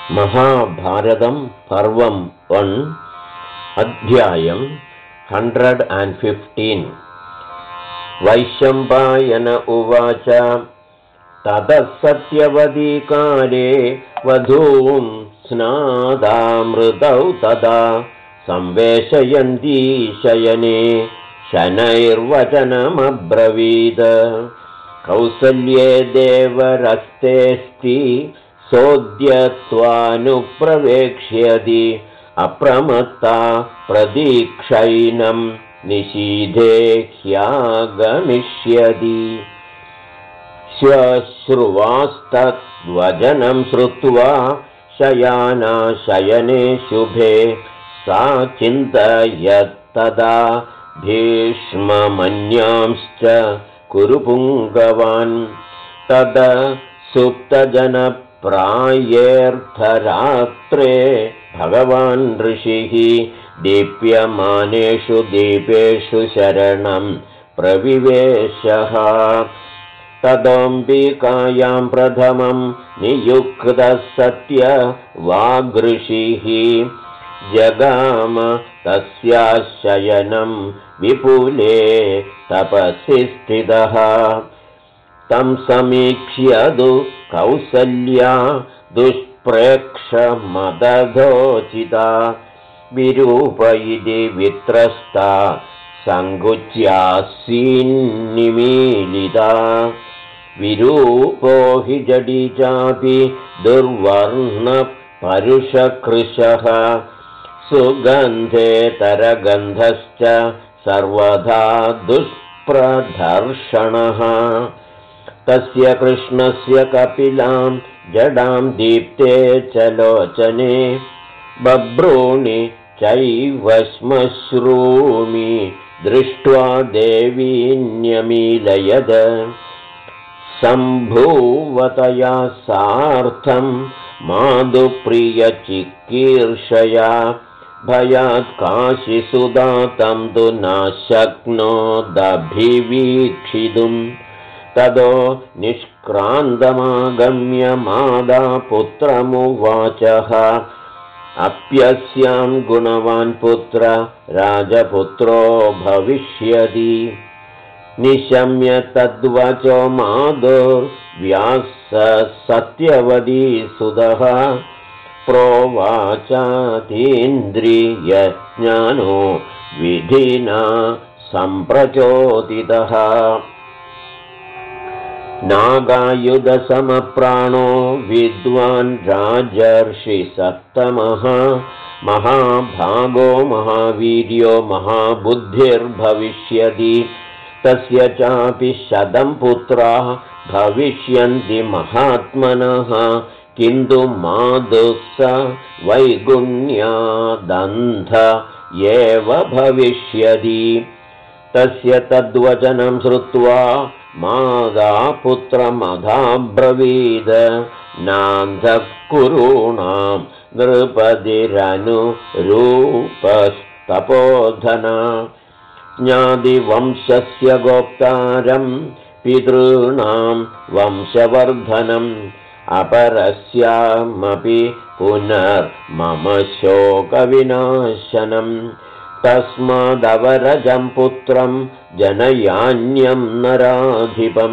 महाभारतं पर्वं 1 अध्यायं 115 वैशम्पायन उवाच ततः सत्यवतीकाले वधूं स्नादामृतौ तदा संवेशयन्ती शयने शनैर्वचनमब्रवीद कौसल्ये देवरस्तेऽस्ति सोऽद्यत्वानुप्रवेक्ष्यति अप्रमत्ता प्रदीक्षैनं निशीथे ह्यागमिष्यति श्वश्रुवास्तद्वचनं श्रुत्वा शयाना शयने शुभे सा चिन्तयत्तदा भीष्ममन्यांश्च कुरुपुङ्गवान् तद सुप्तजनप्रायेऽर्धरात्रे भगवान् ऋषिः दीप्यमानेषु दीपेषु शरणं प्रविवेशः तदोऽम्बिकायां प्रथमं नियुक्तः सत्यवाग्ऋषिः जगाम तस्याः शयनं विपुले तपसि स्थितः तं समीक्ष्यदु कौसल्या दुष्प्रेक्षमदधोचिता विरूप इति वित्रस्ता सङ्कुच्यासीन्निमीलिता विरूपो हि जडी चापि दुर्वर्णपरुषकृशः सुगन्धेतरगन्धश्च सर्वदा दुष्प्रदर्शनः तस्य कृष्णस्य कपिलां जडां दीप्ते च लोचने बभ्रूणि चैव श्मश्रूमि दृष्ट्वा देवी न्यमीलयद सम्भूवतया सार्थं माधुप्रियचिकीर्षया भयात् काशिसुधा तं तु न शक्नोदभिवीक्षितुम् तदो निष्क्रान्तमागम्य मादा पुत्रमुवाचः अप्यस्यां गुणवान् पुत्र राजपुत्रो भविष्यति निशम्य तद्वचो माधुर्व्यास सत्यवती सुतः प्रोवाचातीन्द्रियज्ञानो विधिना सम्प्रचोदितः नागायुधसमप्राणो विद्वान् राजर्षि सत्तमः महाभागो महावीर्यो महाबुद्धिर्भविष्यति तस्य चापि 100 पुत्राः भविष्यन्ति महात्मनः किन्तु माधुः वैगुण्यादन्ध एव भविष्यति तस्य तद्वचनं श्रुत्वा मादा पुत्रमधाब्रवीद नान्धः कुरूणां नृपतिरनुरूपस्तपोधना ज्ञातिवंशस्य गोप्तारं पितॄणां वंशवर्धनम् अपरस्यामपि पुनर्मम शोकविनाशनम् तस्मादवरजं पुत्रं जनयान्यं नराधिपं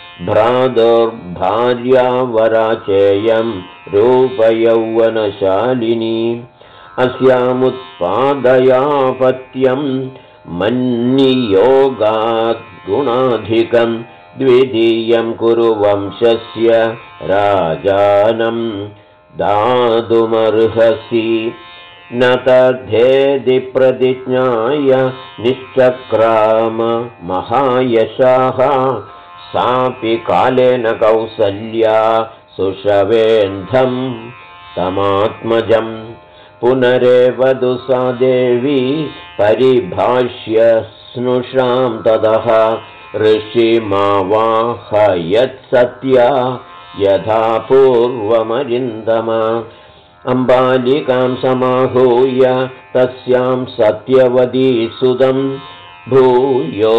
भ्रातुर्भार्यावराचेयं रूपयौवनशालिनी अस्यामुत्पादयापत्यं मन्नियोगात् गुणाधिकं द्वितीयं कुरु वंशस्य राजानं दातुमर्हसि न तद्धेदि प्रतिज्ञाय निश्चक्राम महायशाः सापि कालेन कौसल्या सुषवेन्धं तमात्मजं पुनरेवधु सा देवी परिभाष्य स्नुषां ततः ऋषिमावाहयत्सत्या यथा पूर्वमरिन्दमा अम्बालिकां समाहूय तस्यां सत्यवती सुतं भूयो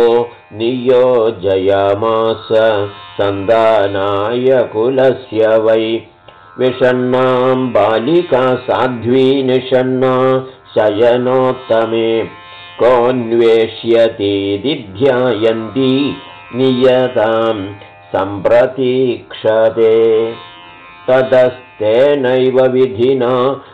नियोजयामास सन्तानाय कुलस्य वै विषण्णां बालिका साध्वी निषण्णा शयनोत्तमे कोऽन्वेष्यतीति ध्यायन्ती नियतां सम्प्रतीक्षते ततस्तेनैव विधिना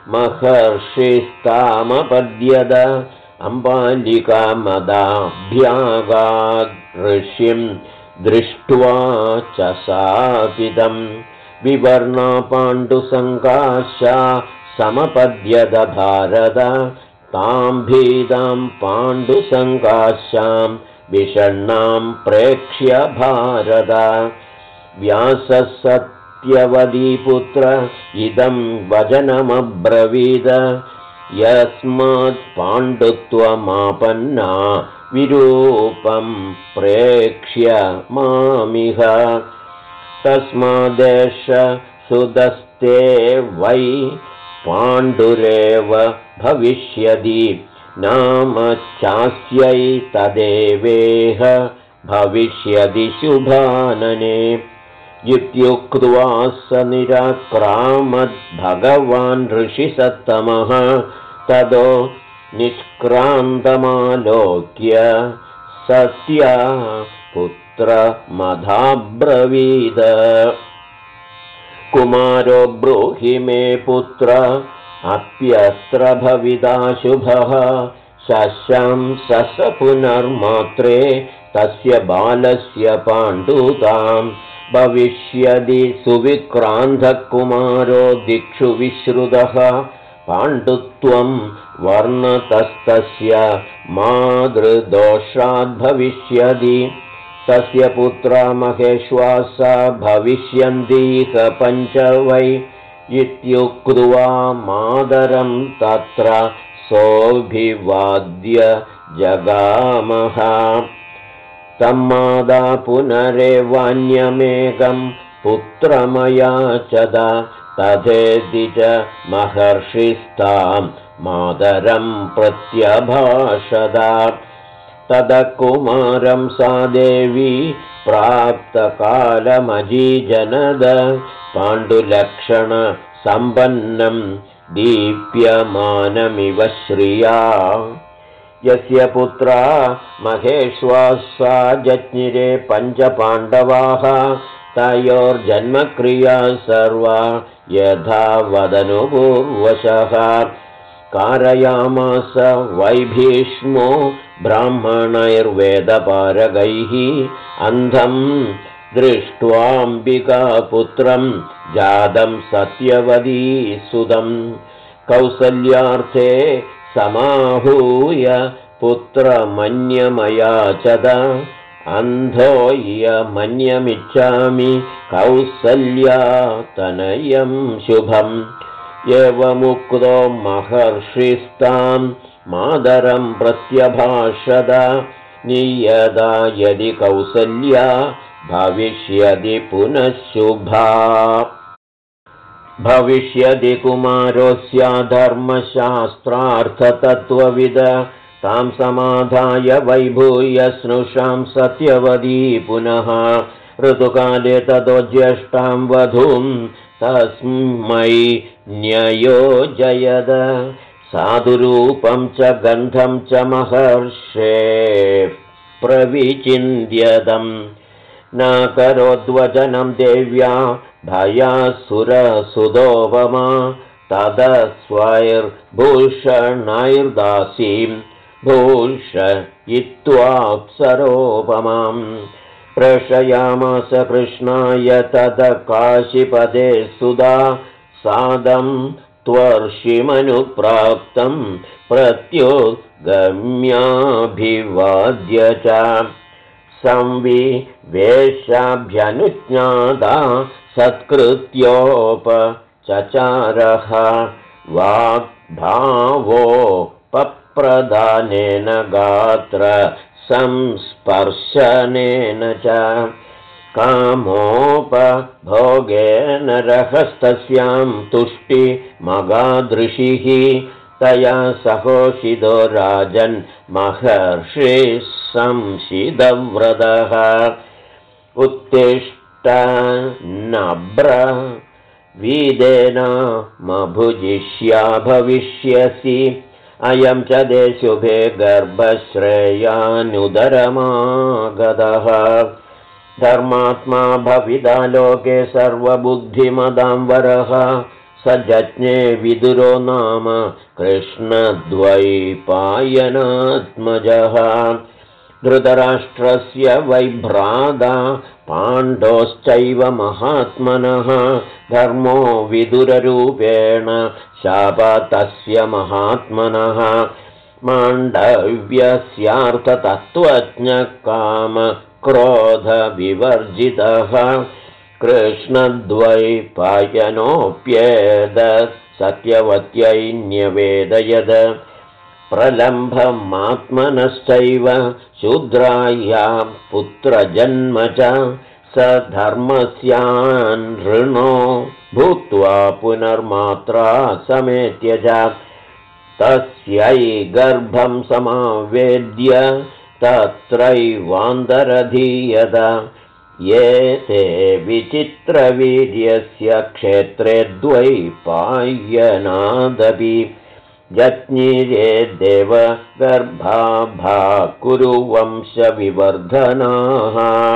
महर्षिस्तामपद्यत अम्बालिका मदाभ्यागाद् ऋषिं दृष्ट्वा च सापितं विवर्णा पाण्डुसङ्काशा समपद्यत भारत तां भीतां पाण्डुसङ्काशां विषण्णां प्रेक्ष्य भारत व्यासः सत्यवतीपुत्र इदं वचनमब्रवीद यस्मात् पाण्डुत्वमापन्ना विरूपं प्रेक्ष्य मामिह तस्मादेष सुदस्ते वै पाण्डुरेव भविष्यति नाम चास्यै तदेवेह भविष्यति शुभानने इत्युक्त्वा स निराक्रामद्भगवान् ऋषिसत्तमः ततो निष्क्रान्तमालोक्य सत्या पुत्रमधाब्रवीद कुमारो ब्रूहि मे पुत्र अप्यत्र भविता शुभः शशंसस पुनर्मात्रे तस्य बालस्य पाण्डुतां भविष्यति सुविक्रान्तः कुमारो दिक्षु विश्रुतः पाण्डुत्वं वर्णतस्तस्य मातृदोषाद्भविष्यति तस्य पुत्रा महेश्वासा भविष्यन्तीह पञ्च वै इत्युक्त्वा मातरं तत्र सोऽभिवाद्य जगामः तम्मादा पुनरेवान्यमेकं पुत्रमयाचत तथेति च महर्षिस्तां मातरं प्रत्यभाषत ततः कुमारं सा देवी प्राप्तकालमजीजनद पाण्डुलक्षणसम्पन्नं दीप्यमानमिव श्रिया यस्य पुत्रा महेश्वासा जज्ञिरे पञ्चपाण्डवाः तयोर्जन्मक्रिया सर्वा यथा वदनुपूर्वशः कारयामास वैभीष्मो ब्राह्मणैर्वेदपारगैः अन्धं दृष्ट्वाम्बिकापुत्रं जातं सत्यवती सुतं कौसल्यार्थे समाहूय पुत्रमन्यमयाचत अन्धोऽयमन्यमिच्छामि कौसल्यातनयं शुभम् एवमुक्तो महर्षिस्तां मातरं प्रत्यभाषत नियता यदि कौसल्या भविष्यति पुनः शुभा भविष्यति कुमारोऽस्या धर्मशास्त्रार्थतत्त्वविद तां समाधाय वैभूय स्नुषां सत्यवती पुनः ऋतुकाले ततो ज्येष्ठां वधूं तस्मै न्ययोजयद साधुरूपं च गन्धं च महर्षे प्रविचिन्त्यदम् न करोद्वचनं देव्या भयासुरसुदोपमा तदस्वैर्भूषणैर्दासीं भूषयित्वाप्सरोपमां प्रेषयामास कृष्णाय तद काशीपदे सुधा सादं त्वर्षिमनुप्राप्तं प्रत्युगम्याभिवाद्य च संविवेशाभ्यनुज्ञाता सत्कृत्योपचचारः वाग्भावोपप्रदानेन गात्र संस्पर्शनेन च कामोपभोगेन रहस्तस्यां तुष्टिमगादृशिः तया सहोषितो राजन् महर्षिः संशिदव्रतः उत्तिष्ठ नभ्र वीदेनामभुजिष्या भविष्यसि अयं च ते शुभे गर्भश्रेयानुदरमागतः धर्मात्मा भविता लोके सर्वबुद्धिमदां वरः स जज्ञे विदुरो नाम कृष्णद्वैपायनात्मजः धृतराष्ट्रस्य वैभ्राता पाण्डोश्चैव महात्मनः धर्मो विदुररूपेण शापतस्य महात्मनः माण्डव्यस्यार्थतत्त्वज्ञकामक्रोधविवर्जितः कृष्णद्वैपायनोऽप्येतत् सत्यवत्यै न्यवेदयद प्रलम्भमात्मनश्चैव शूद्रायां पुत्रजन्म च स धर्मस्यानृणो भूत्वा पुनर्मात्रा समेत्य च तस्यै गर्भं समावेद्य तत्रैवान्तरधीयत ये ते विचित्रवीर्यस्य क्षेत्रे द्वैपायनादपि जज्ञिरे देवगर्भाभा कुरुवंशविवर्धनाः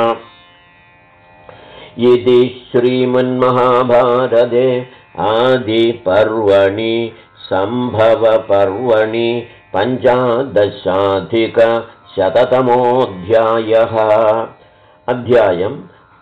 इति श्रीमन्महाभारते आदिपर्वणि सम्भवपर्वणि 15अधिकशततमोऽध्यायः अध्यायम्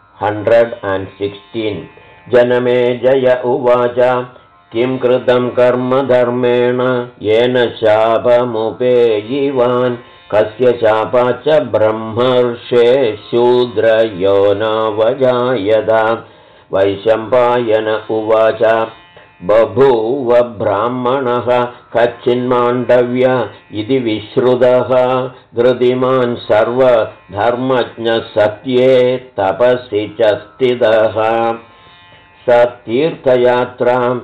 116 जनमेजय उवाच किं कृतं कर्म धर्मेण येन शापमुपेयिवान् कस्य शापाच्च ब्रह्मर्षे शूद्रयो नावजायत वैशम्पायन उवाच बभूव ब्राह्मणः कच्चिन्माण्डव्य इति विश्रुतः धृतिमान् सर्वधर्मज्ञः सत्ये तपसि च स्थितः स तीर्थयात्रां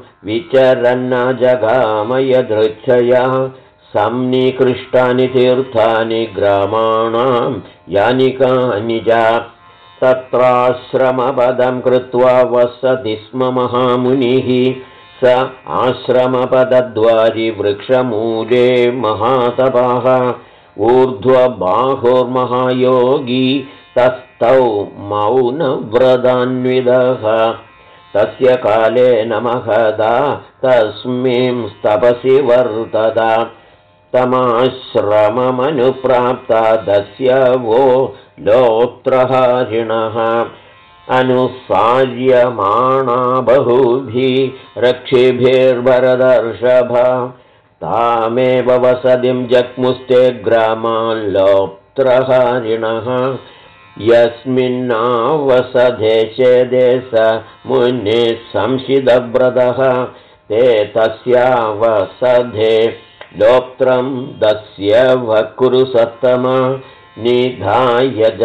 विचरन्नजगामयदृच्छया सन्निकृष्टानि तीर्थानि ग्रामाणां यानि कानि च तत्राश्रमपदं कृत्वा वसति स्म महामुनिः स आश्रमपदद्वारि वृक्षमूले महातपः ऊर्ध्वबाहुर्महायोगी तस्थौ मौनव्रतान्वितः तस्य कालेन महदा तस्मिंस्तपसि वर्तत तमाश्रममनुप्राप्ता दस्य वो लोत्रहारिणः अनुसार्यमाणा बहुभिः रक्षिभिर्भरदर्षभ तामेव वसतिं जग्मुस्ते ग्रामाल्लोत्रहारिणः यस्मिन्नावसदेशे देश मुनिः संशितव्रतः ते तस्यावसधे लोत्रं दस्य वकुरु सत्तमा निधाय च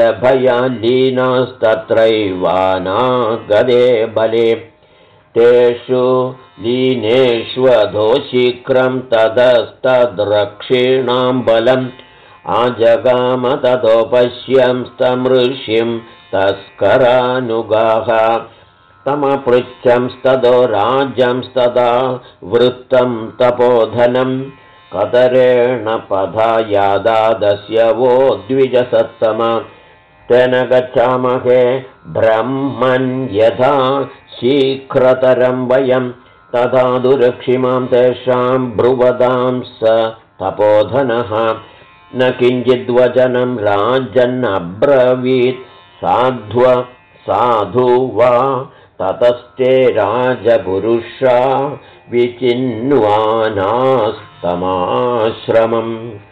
भयालीनास्तत्रैवानागदे बले तेषु लीनेष्वधो शीघ्रं ततस्तद्रक्षिणां बलम् आजगाम ततो पश्यंस्तमृषिं तस्करानुगाः तमपृच्छंस्ततो राज्यंस्तदा वृत्तं तपोधनं कतरेण पथा यादादस्य वो द्विजसत्तम तेन गच्छामहे ब्रह्मन् यथा शीघ्रतरं वयं तथा दुरक्षिमां तेषां ब्रुवदां स तपोधनः न किञ्चिद्वचनं राजन्नब्रवीत् साधु वा ततस्ते राजपुरुषा विचिन्वानास्तमाश्रमं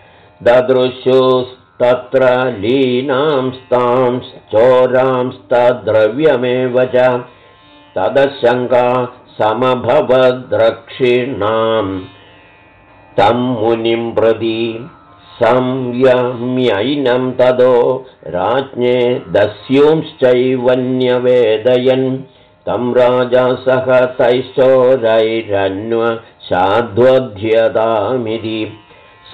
ददृशुस्तत्र लीनांस्तांश्चोरांस्तद्रव्यमेव च तदशङ्का समभवद्रक्षिणां तं मुनिं प्रति संयम्यैनं तदो राज्ञे दस्युंश्चैवन्यवेदयन् तं राजा सह तैश्चोरैरन्वशाध्वध्यतामिति स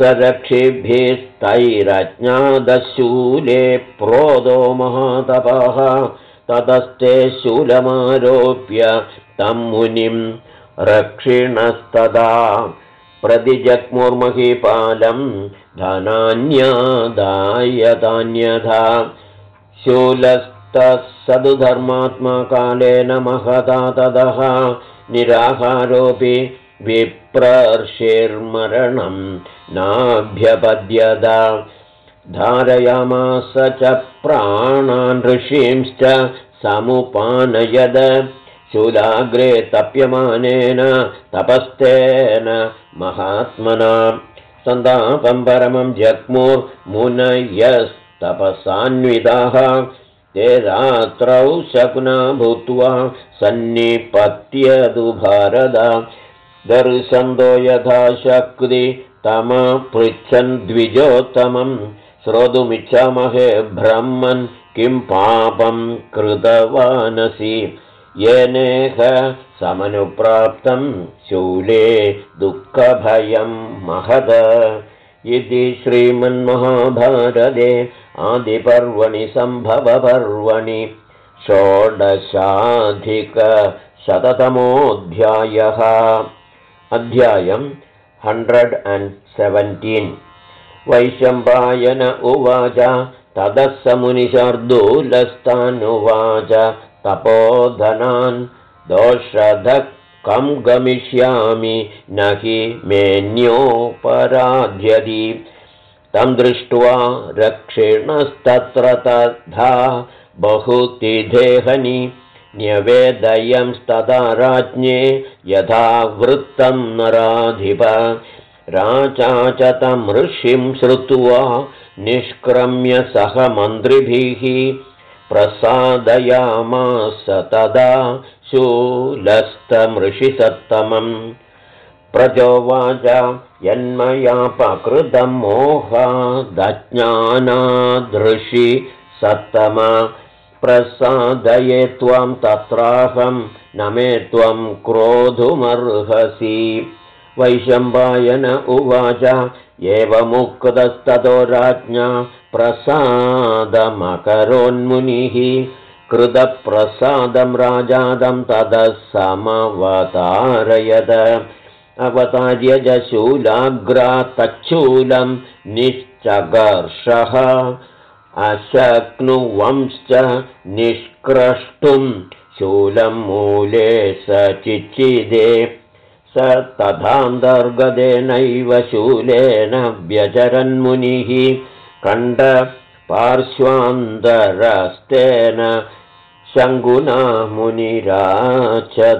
रक्षिभिस्तैरज्ञादशूले प्रोदो महातपः ततस्ते शूलमारोप्य तं मुनिं रक्षिणस्तदा प्रतिजग्मुर्महीपालं धनान्यादाय तान्यथा शूलस्तः सदुधर्मात्मा कालेन महता ततः निराहारोऽपि विप्रर्षिर्मरणं नाभ्यपद्यत धारयामास च प्राणान् ऋषींश्च समुपानयद शूलाग्रे तप्यमानेन तपस्तेन महात्मना सन्तापं परमं जग्मुर्मुनयस्तपसान्विताः ते रात्रौ शकुना भूत्वा सन्निपत्यदु भारत दर्शन्तो यथा शक्ति तमपृच्छन् द्विजोत्तमं श्रोतुमिच्छामहे ब्रह्मन् किं पापं कृतवानसि येनेह समनुप्राप्तं शूले दुःखभयं महद इति श्रीमन्महाभारते आदिपर्वणि सम्भवपर्वणि 16ధికशततमोऽध्यायः अध्यायं 117 वैशम्पायन उवाच ततः स मुनिशार्दूलस्तानुवाच तपोधनान् दोषधः कं गमिष्यामि न हि मेऽन्योपराध्यति तं दृष्ट्वा रक्षिणस्तत्र तथा बहुतिथेहनि न्यवेदयंस्तदा राज्ञे यथा वृत्तं नराधिप राजा च तं ऋषिं श्रुत्वा निष्क्रम्य सह मन्त्रिभिः प्रसादयामास तदा शूलस्तमृषिसत्तमम् प्रजोवाच यन्मयापकृतं मोहादज्ञानादृषि सत्तम प्रसादये त्वां तत्राहं न मे त्वं क्रोधुमर्हसि वैशम्पायन उवाच एवमुक्तस्ततो राज्ञा प्रसादमकरोन्मुनिः कृतप्रसादं राजादं ततः समवतारयत अवतार्य च शूलाग्रात् तच्छूलं निश्चकर्षः अशक्नुवंश्च निष्क्रष्टुं शूलं मूले स चिच्चिदे स तथान्तर्गतेनैव शूलेन व्यचरन्मुनिः कण्ठपार्श्वान्तरस्तेन शङ्कुना मुनिराचत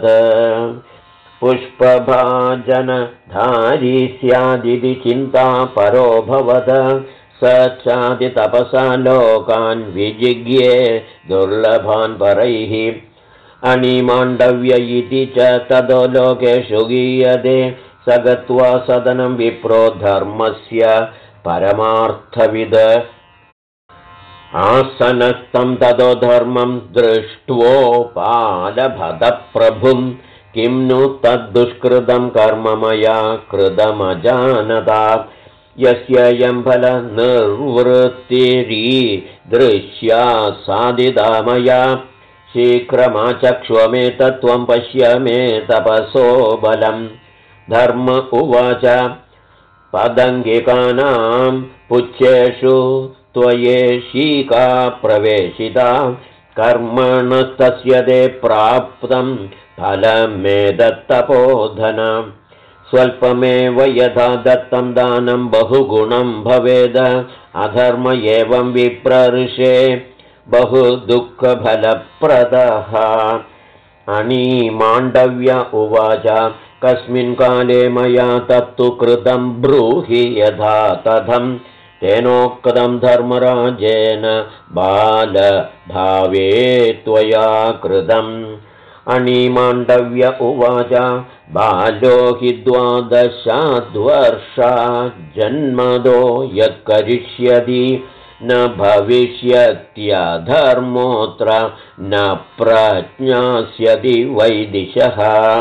पुष्पभाजनधारी स्यादिति चिन्ता परोऽभवद स चादितपसा लोकान् विजिज्ञे दुर्लभान् परैः अणिमाण्डव्य इति च ततो लोकेषु गीयते स गत्वा सदनं विप्रो धर्मस्य परमार्थविद आसनस्थं ततो धर्मं दृष्ट्वोपालभदप्रभुं किं नु तद्दुष्कृतं कर्म मया कृतमजानता यस्ययं फलनिर्वृत्तिरीदृश्या साधिता मया शीघ्रमाचक्ष्व मे तत्त्वं पश्य मे तपसो बलं धर्म उवाच पदङ्गिकानां पुच्छेषु त्वयेशीका प्रवेशिता कर्मणस्तस्य ते प्राप्तं फलमे दत्तपोधन स्वल्पमेव यथा दत्तं दानं बहुगुणं भवेद अधर्म एवं विप्रऋषे बहु दुःखफलप्रदः अणिमाण्डव्य उवाच कस्मिन् काले मया तत्तु कृतं ब्रूहि यथा तथं तेनोक्तं धर्मराजेन बालभावे त्वया कृतम् अणिमाण्डव्य उवाच बालो हि 12 वर्षा जन्मदो यत् करिष्यति न भविष्यत्यधर्मोऽत्र न प्रज्ञास्यति वैदिशः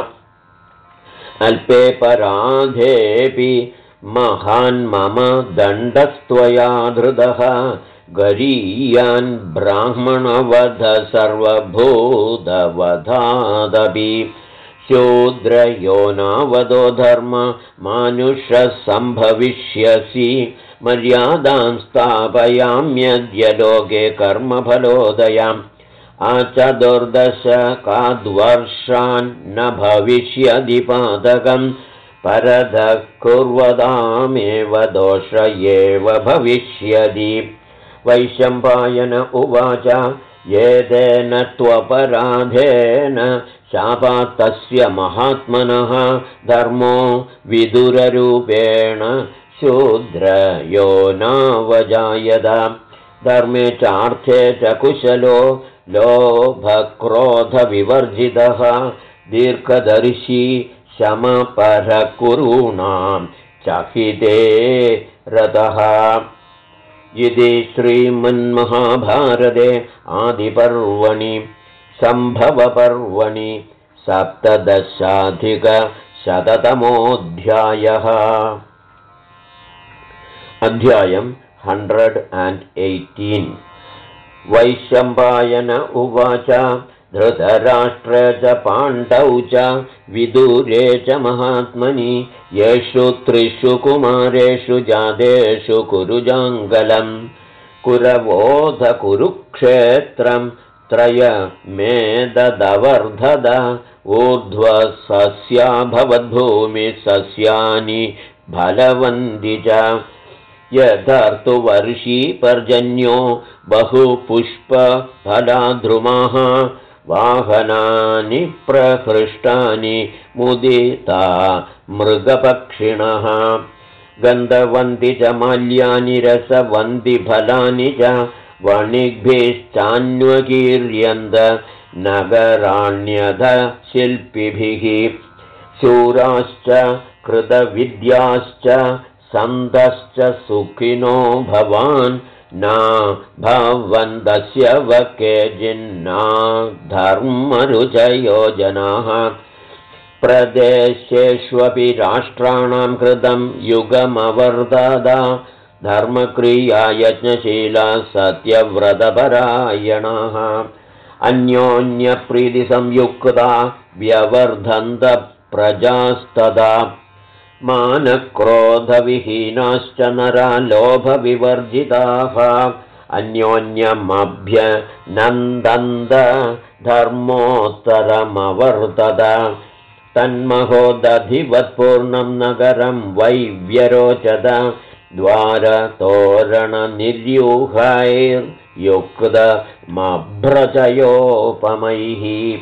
अल्पे पराधेऽपि महान् मम दण्डस्त्वया धृतः गरीयान् ब्राह्मणवध सर्वभूतवधादपि शूद्रयो नावदो धर्म मानुषः सम्भविष्यसि मर्यादां स्थापयाम्यद्य लोके कर्मफलोदयाम् अचतुर्दशकाद्वर्षान् न भविष्यति पातकम् परतः कुर्वतामेव दोष एव भविष्यति। वैशम्पायन उवाच येदेन त्वपराधेन शापात्तस्य महात्मनः धर्मो विदुररूपेण शूद्रयो नावजायत। धर्मे चार्थे च कुशलो लोभक्रोधविवर्जितः दीर्घदर्शी शमपरकुरूणां चकिते रतः। इति श्रीमन्महाभारते आदिपर्वणि सम्भवपर्वणि 17अधिकशततमोऽध्यायः। अध्यायम् 118। वैशम्पायन उवाच धृतराष्ट्रे च पाण्डौ च विदुरे च महात्मनि येषु त्रिषु कुमारेषु जातेषु कुरुजाङ्गलम् कुरवोध कुरुक्षेत्रं त्रयमेतदवर्धत ऊर्ध्वसस्या भवद्भूमिः सस्यानि फलवन्ति च यथार्तुवर्षी पर्जन्यो बहुपुष्पफलाद्रुमाः वाहनानि प्रहृष्टानि मुदिता मृगपक्षिणः गन्धवन्ति च माल्यानि रसवन्ति फलानि च वणिग्भिश्चान्वकीर्यन्त नगराण्यध शिल्पिभिः शूराश्च कृतविद्याश्च सन्तश्च सुखिनो भवान् न भवन्तस्य वकेजिन्ना धर्मरुचयो जनाः प्रदेशेष्वपि राष्ट्राणां कृतं युगमवर्धत धर्मक्रिया यज्ञशीला सत्यव्रतपरायणाः अन्योन्यप्रीतिसंयुक्ता व्यवर्धन्त प्रजास्तदा मानक्रोधविहीनाश्च नरा लोभविवर्जिताः अन्योन्यमभ्यनन्दन्त धर्मोत्तरमवर्तत तन्महोदधिवत्पूर्णं नगरं वै व्यरोचत द्वारतोरणनिर्यूहैर्युक्तमभ्रचयोपमैः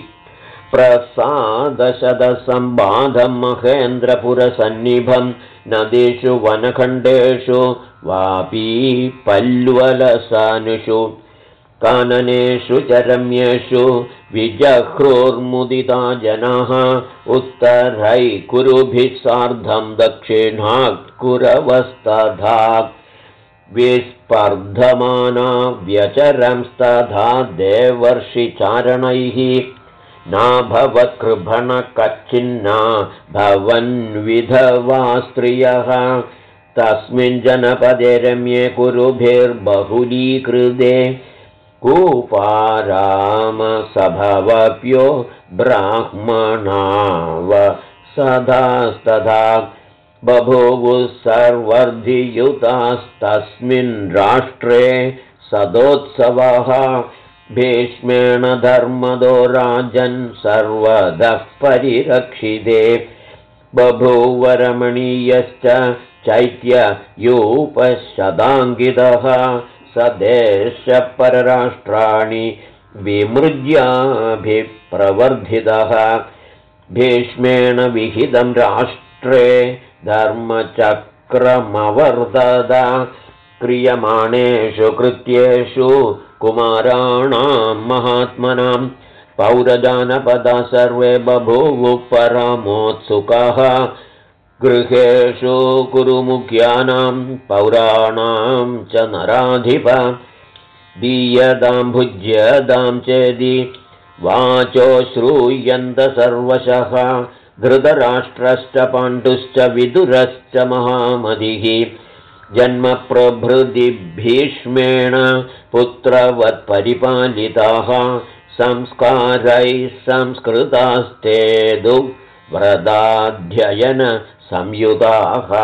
प्रसादशतसम्बाधं महेन्द्रपुरसन्निभं नदीषु वनखण्डेषु वापी पल्वलसानुषु काननेषु च रम्येषु विजह्रुर्मुदिता जनाः उत्तरै कुरुभिः सार्धं दक्षिणात् कुरवस्तथा विस्पर्धमाना व्यचरंस्तथा देवर्षिचारणैः नाभवत्कृभणकच्छिन्ना भवन्विधवा स्त्रियः तस्मिन् जनपदे रम्ये कुरुभिर्बहुलीकृते कूपारामसभवप्यो ब्राह्मणाव सदास्तथा बभूवुः सर्वर्धियुतास्तस्मिन् राष्ट्रे सदोत्सवः भीष्मेण धर्मदो राजन् सर्वतः परिरक्षिते बभूवरमणीयश्च चैत्ययूपशताङ्गितः स देशपरराष्ट्राणि विमृज्याभिप्रवर्धितः भीष्मेण विहितं राष्ट्रे धर्मचक्रमवर्तत क्रियमाणेषु कृत्येषु कुमाराणां महात्मनां पौरजानपदा सर्वे बभूवुः परमोत्सुकाः गृहेषु कुरुमुख्यानां पौराणां च नराधिप दीयतां भुज्यतां चेदि वाचो श्रूयन्त सर्वशः धृतराष्ट्रश्च पाण्डुश्च विदुरश्च महामतिः जन्मप्रभृति भीष्मेण पुत्रवत् परिपालिताः संस्कारैः संस्कृतास्ते व्रताध्ययनसंयुताः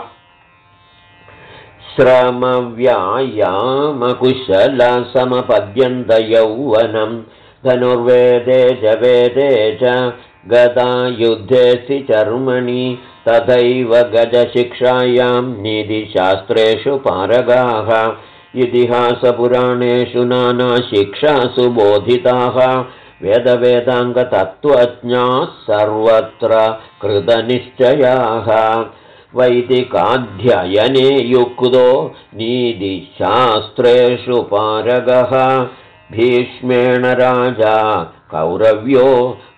श्रमव्यायामकुशलसमपद्यन्तयौवनं धनुर्वेदे च वेदे च गदायुद्धेऽस्ति चर्मणि तथैव गजशिक्षायां नीतिशास्त्रेषु पारगाः इतिहासपुराणेषु नानाशिक्षासु बोधिताः वेदवेदाङ्गतत्त्वज्ञाः सर्वत्र कृतनिश्चयाः वैदिकाध्ययने युक्तो नीतिशास्त्रेषु पारगः भीष्मेण राजा कौरव्यो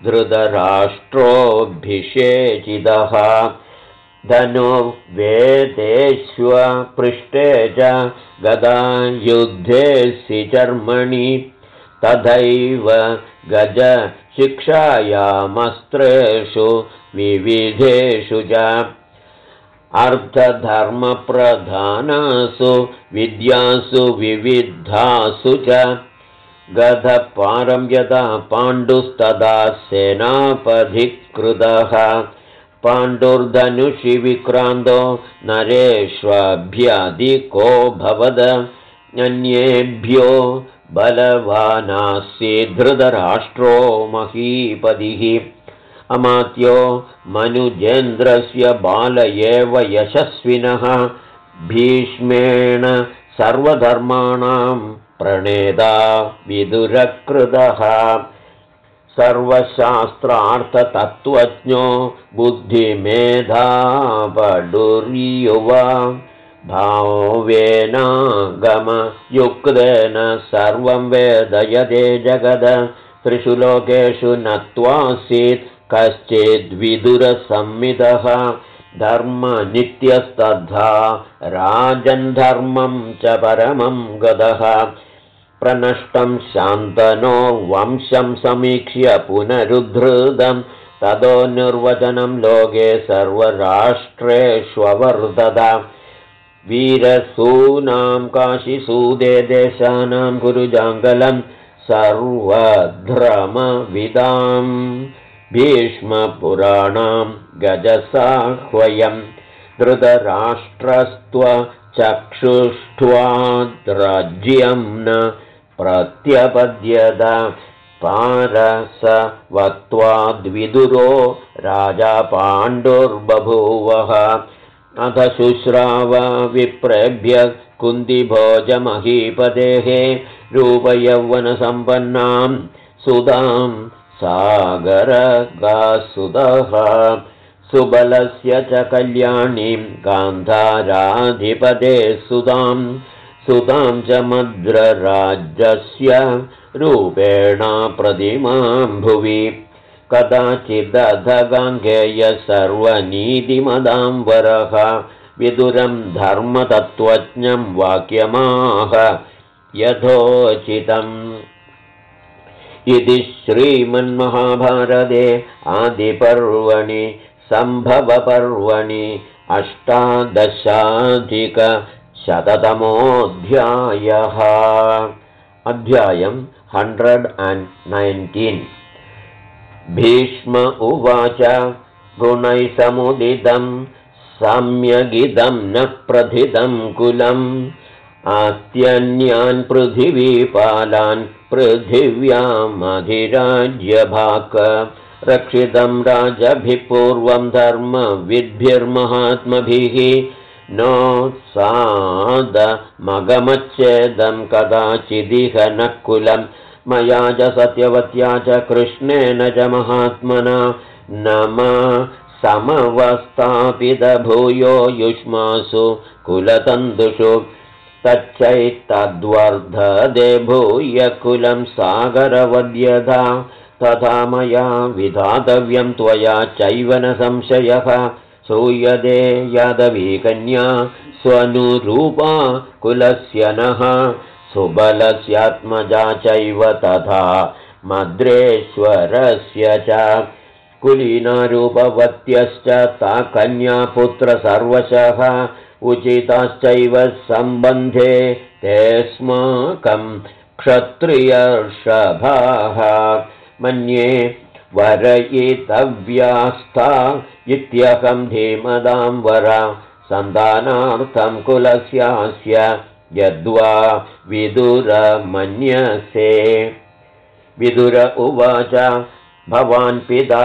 धृतराष्ट्रोऽभिषेचितः धनुर्वेदेष्वपृष्ठे च गदायुद्धेऽस्ति चर्मणि तथैव गजशिक्षायामस्त्रेषु विविधेषु च अर्थधर्मप्रधानासु विद्यासु विविधासु च गधपारं यदा पाण्डुस्तदा सेनापधिकृतः पाण्डुर्धनुषि विक्रान्तो नरेष्वभ्यधिको भवद अन्येभ्यो बलवानासीत् धृतराष्ट्रो महीपतिः अमात्यो मनुजेन्द्रस्य बाल एव यशस्विनः भीष्मेण सर्वधर्माणां प्रणेता विदुरकृतः सर्वशास्त्रार्थतत्त्वज्ञो बुद्धिमेधापडुर्युवा भावेनागमयुक्तेन सर्वं वेदयते जगद त्रिषु लोकेषु नत्वासीत् कश्चिद्विदुरसंमितः धर्मनित्यस्तथा राजन्धर्मं च परमं गतः प्रनष्टं शान्तनोर्वंशं समीक्ष्य पुनरुद्धृतं ततो निर्वचनं लोके सर्वराष्ट्रेष्ववर्धत वीरसूनां काशीसूदे देशानां गुरुजाङ्गलं सर्वध्रमविदां भीष्मपुराणां गजसाह्वयं धृतराष्ट्रस्त्वचक्षुष्ट्वाद्राज्यं न प्रत्यपद्यत पारसवत्वाद्विदुरो राजा पाण्डुर्बभूवः अथ शुश्राव विप्रेभ्य कुन्तिभोजमहीपतेः रूपयौवनसम्पन्नां सुतां सागरगासुतः सुबलस्य च कल्याणीं गान्धाराधिपते सुतां च मद्रराज्यस्य रूपेण प्रतिमां भुवि कदाचिदधगाङ्गेय सर्वनीतिमदाम्बरः विदुरं धर्मतत्त्वज्ञं वाक्यमाह यथोचितम् इति श्रीमन्महाभारते आदिपर्वणि सम्भवपर्वणि 18अधिकशततमोऽध्यायः अध्यायं 119 भीष्म उवाच गुणैः समुदितं सम्यगिदं न प्रथितं कुलम् आत्यन्यान् पृथिवीपालान् पृथिव्यामधिराज्यभाक् रक्षितं राजभिः पूर्वं धर्मविद्भिर्महात्मभिः नोत्सादमगमच्छेदं कदाचिदिह न कुलं मया च सत्यवत्या च कृष्णेन च महात्मना न मा समवस्थापितभूयो युष्मासु कुलतन्दुषु तच्चैतद्वर्धदे भूय कुलं सागरवद्यथा तथा मया विधातव्यं त्वया चैव न संशयः सूयते यादवीकन्या स्वनुरूपा कुलस्य नः सुबलस्यात्मजा चैव तथा मद्रेश्वरस्य च कुलीनारूपवत्यश्च ता कन्यापुत्र सर्वशः उचिताश्चैव सम्बन्धे तेऽस्माकं क्षत्रियर्षभाः मन्ये वरयितव्यास्था इत्यहं धीमदां वरा सन्तानार्थं कुलस्यास्य यद्वा विदुरमन्यसे विदुर उवाच भवान् पिता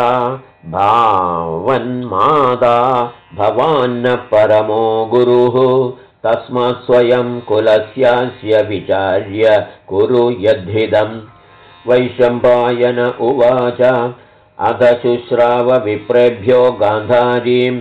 भावन्माता भवान्न परमो गुरुः तस्मात् स्वयं कुलस्यास्य विचार्य कुरु यद्धिदम् वैशम्पायन उवाच अथ शुश्राव विप्रेभ्यो गान्धारीं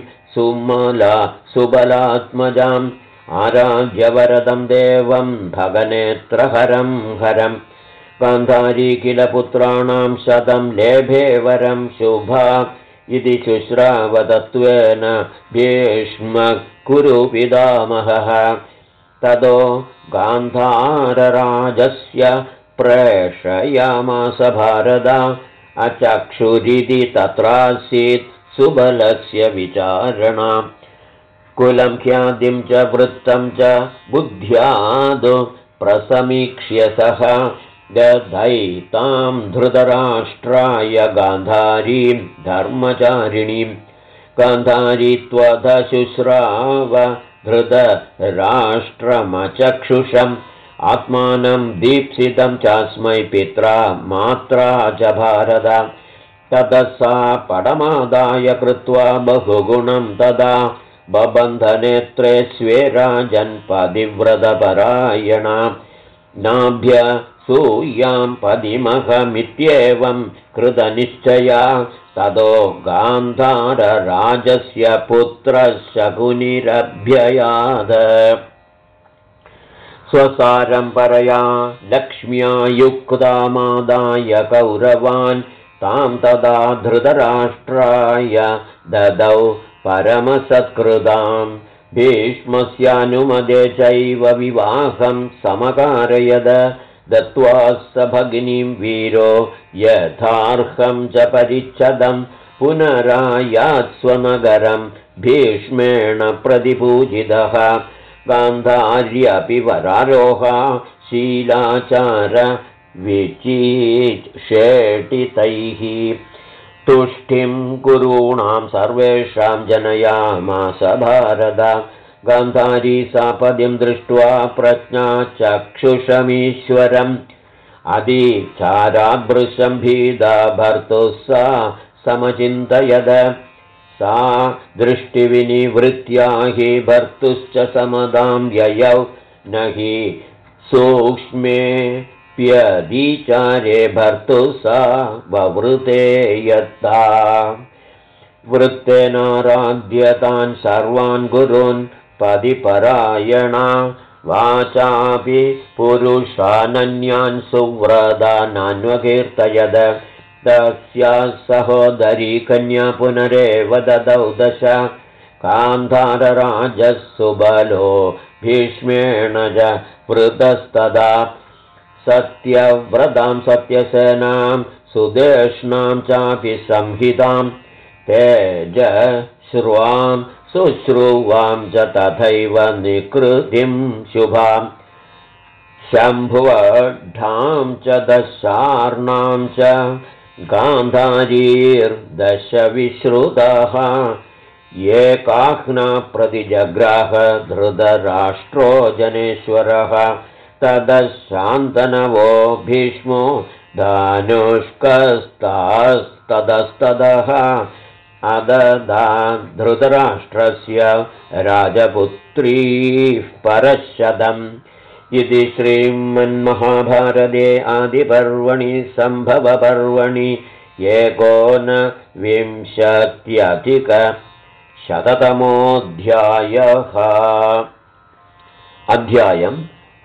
सुबलात्मजाम् आराध्यवरदं देवं भगनेत्रहरं हरं गान्धारी किल पुत्राणां शतं लेभे वरं शुभा इति शुश्रावतत्वेन भीष्म कुरु पितामहः ततो गान्धारराजस्य प्रेषयामास भारदा अचक्षुरिति तत्रासीत् सुबलस्य विचारणा कुलं ख्यातिं च वृत्तं च बुद्ध्यादो प्रसमीक्ष्य सः दधैतां धृतराष्ट्राय गान्धारीं धर्मचारिणीं गान्धारी त्वदशुश्राव धृतराष्ट्रमचक्षुषम् आत्मानं दीप्सितं चास्मै पित्रा मात्रा च भारत ततः सा पडमादाय कृत्वा बहुगुणं तदा बबन्धनेत्रे स्वे राजन्पतिव्रतपरायणा नाभ्यसूयां पदिमहमित्येवं कृतनिश्चया ततो गान्धारराजस्य पुत्रः शकुनिरभ्ययाद स्वसारं परया लक्ष्म्या युक्तामादाय कौरवान् तां तदा धृतराष्ट्राय ददौ परमसत्कृतां भीष्मस्यानुमते चैव विवाहं समकारयद दत्त्वा स भगिनीं वीरो यथार्हं च परिच्छदं पुनरायात् स्वनगरं भीष्मेण प्रतिपूजितः गान्धार्यपि वरारोहा शीलाचार विचिषेटितैः तुष्टिं कुरूणां सर्वेषां जनयामास भारत गान्धारी सा पदिं दृष्ट्वा प्रज्ञाचक्षुषमीश्वरम् अधिचाराभृशं भीदा भर्तुः सा समचिन्तयद सा दृष्टिविनिवृत्त्या हि भर्तुश्च समदां ययौ न हि सूक्ष्मेऽप्यधिचारे भर्तुः सा ववृते यत्ता वृत्तेनाराध्य तान् सर्वान् गुरून् पदिपरायणा वाचापि पुरुषानन्यान् सुव्रतानान्वकीर्तयद तस्याः सहोदरी कन्या पुनरेव ददौ दश गान्धारराजः सुबलो भीष्मेण च वृतस्तदा सत्यव्रतां सत्यसेनां सुदेष्णां चापि संहितां तेजश्रुवां शुश्रुवां च तथैव निकृतिं शुभां शम्भुवढां च दशार्णां च गान्धारीर्दशविश्रुतः एकाह्ना प्रतिजग्राह धृतराष्ट्रो जनेश्वरः ततः शान्तनवो भीष्मो धानुष्कस्तास्ततस्ततः अददान् धृतराष्ट्रस्य राजपुत्रीः परशतम् इति श्रीमन्महाभारते आदिपर्वणि सम्भवपर्वणि 19विंशत्यधिकशततमोऽध्यायः अध्यायम्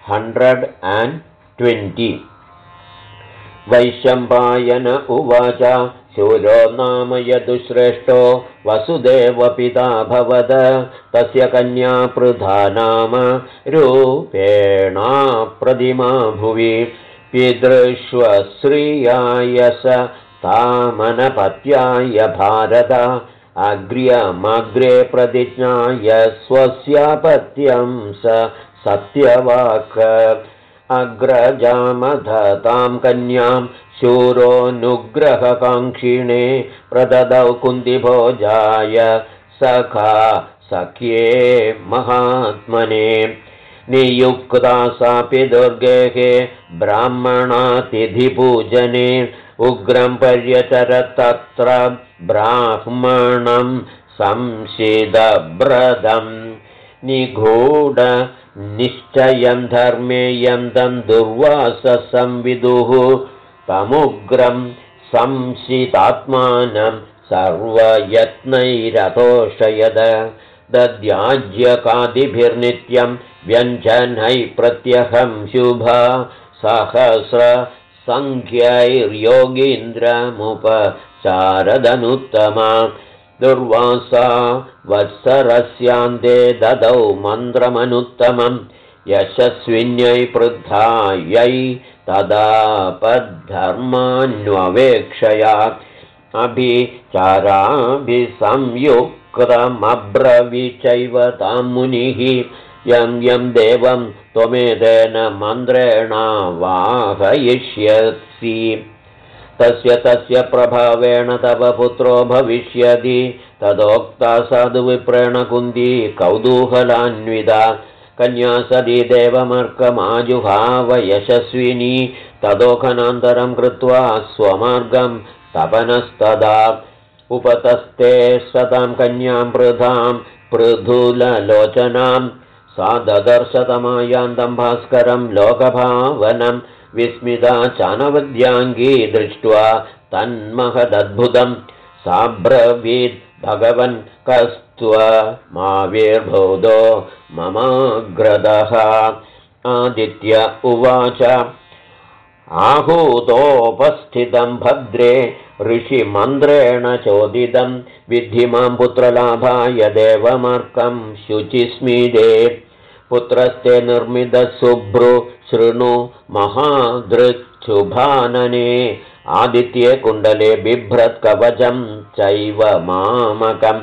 120 वैशम्पायन उवाच शूरो नाम यदुश्रेष्ठो वसुदेवपिता भवद तस्य कन्या पृथा नाम रूपेणा प्रतिमा भुवि पितृष्वश्रियाय स तामनपत्याय भारत अग्र्यमग्रे प्रतिज्ञाय स्वस्यापत्यं स सत्यवाक् अग्रजामधतां कन्यां शूरोऽनुग्रहकाङ्क्षिणे प्रददौ कुन्तिभोजाय सखा सख्ये महात्मने नियुक्ता सापि दुर्गेः ब्राह्मणातिथिपूजने उग्रं पर्यचरत्तत्र ब्राह्मणं संशिदव्रतं निगूढ निश्चयं धर्मेयं तं दुर्वाससंविदुः तमुग्रं संशितात्मानं सर्वयत्नैरतोषयद दद्याज्यकादिभिर्नित्यं व्यञ्जनैः प्रत्यहं शुभा सहस्रसङ्ख्यैर्योगीन्द्रमुपचारदनुत्तमा दुर्वासा वत्सरस्यान्ते ददौ मन्त्रमनुत्तमं यशस्विन्यै पृद्धायै तदापद्धर्मान्ववेक्षया अभिचाराभिसंयुक्तमब्रवीचैव तां मुनिः यं यं देवं त्वमेतेन मन्त्रेणावाहयिष्यसि तस्य प्रभावेण तव पुत्रो भविष्यति तदोक्ता साधुविप्रेण कुन्ती कौतूहलान्विता कन्या सदी देवमर्कमाजुहाव यशस्विनी तदोखनान्तरं कृत्वा स्वमार्गं तपनस्तदा उपतस्ते सतां कन्यां पृथां पृथुललोचनां सा ददर्शतमायान्तं भास्करं लोकभावनं विस्मिता चानवद्याङ्गी दृष्ट्वा तन्महदद्भुतं साब्रवीद् भगवन् कस्त्वमाविर्भूतो ममाग्रदः आदित्य उवाच आहूतोपस्थितं भद्रे ऋषिमन्त्रेण चोदितं विद्धि मां पुत्रलाभाय देवमार्कं शुचिस्मिदे पुत्रस्ते निर्मितशुभ्रु शृणु महादृच्छुभानने आदित्ये कुण्डले बिभ्रत्कवचं चैव मामकं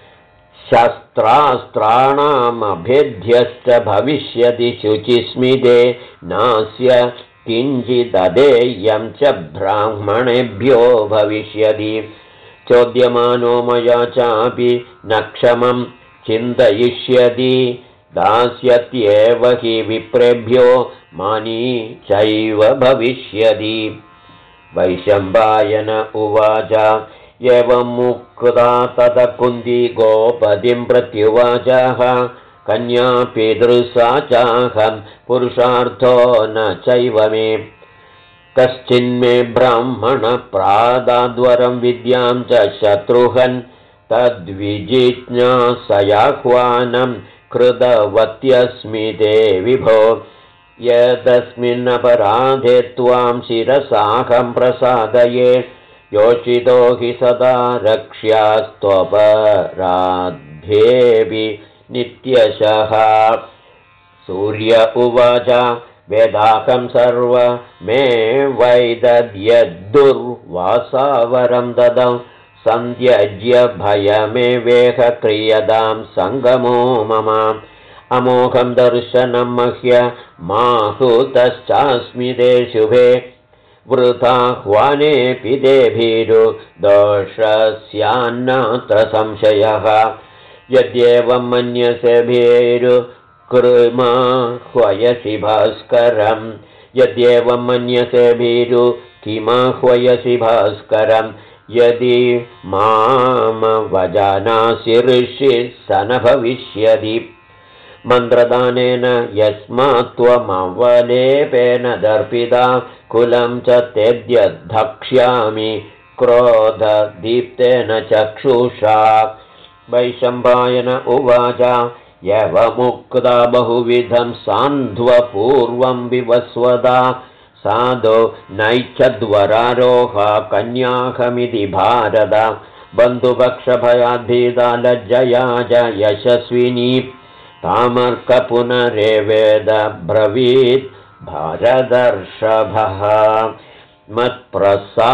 शस्त्रास्त्राणामभेद्यश्च भविष्यति शुचिस्मिदे नास्य किञ्चिददेयं च ब्राह्मणेभ्यो भविष्यति चोद्यमानो मया चापि न क्षमं चिन्तयिष्यति दास्यत्येव हि विप्रेभ्यो मानी चैव भविष्यति वैशम्पायन उवाच एवमुक्ता ततः कुन्ती गोपतिं प्रत्युवाचः कन्या पितृसा चाहं पुरुषार्थो न चैव मे कश्चिन्मे ब्राह्मणप्रादाद्वरं विद्यां च शत्रुहन् तद्विजिज्ञासयाह्वानं कृतवत्यस्मि ते विभो यदस्मिन्नपराधे त्वां शिरसाहं प्रसादये योषितो हि सदा रक्ष्यास्त्वपराध्येऽपि नित्यशः सूर्य उवाच वेदाहं सर्वमे वैदद्यद्दुर्वासावरं ददौ सन्त्यज्य भयमेवेह क्रियतां सङ्गमो मम अमोघं दर्शनं मह्य माहुतश्चास्मि ते शुभे वृथाह्वानेऽपि ते भीरु दोषस्यान्नात्र संशयः यद्येवं मन्यसे भीरु कृमाह्वयसि भास्करं यद्येवं मन्यसे भीरु किमाह्वयसि भास्करं यदि मामवजानासि ऋषिः स न भविष्यति मन्त्रदानेन यस्मात् त्वमवलेपेन दर्पिता कुलं च तेद्यद्धक्ष्यामि क्रोधदीप्तेन चक्षुषा वैशम्पायन उवाच यवमुक्ता बहुविधं सान्ध्वपूर्वं विवस्वदा साधो नैच्छद्वरारोहा कन्याहमिति भारत बन्धुपक्षभयाद्भीता लज्जया च यशस्विनी तामर्कपुनरेवेद ब्रवीत् भारदर्षभः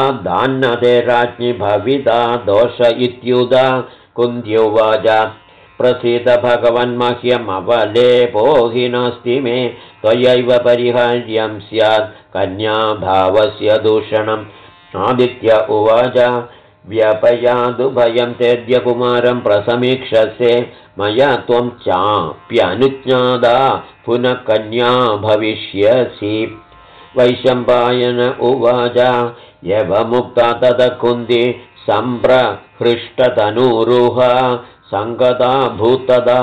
मत्प्रसादान्नदे राज्ञि भविता दोष इत्युदा कुन्त्युवाच प्रसीद भगवन्मह्यमवलेपो हि नास्ति मे त्वयैव परिहार्यं स्यात् कन्याभावस्य दूषणम् आदित्य उवाच व्यपयादुभयं तेद्य कुमारं प्रसमीक्षसे मया त्वं चाप्यनुज्ञादा पुनः कन्या भविष्यसि वैशम्पायन उवाच यवमुक्ता ततः कुन्ती सम्प्रहृष्टतनूरुहा सङ्गता भूतदा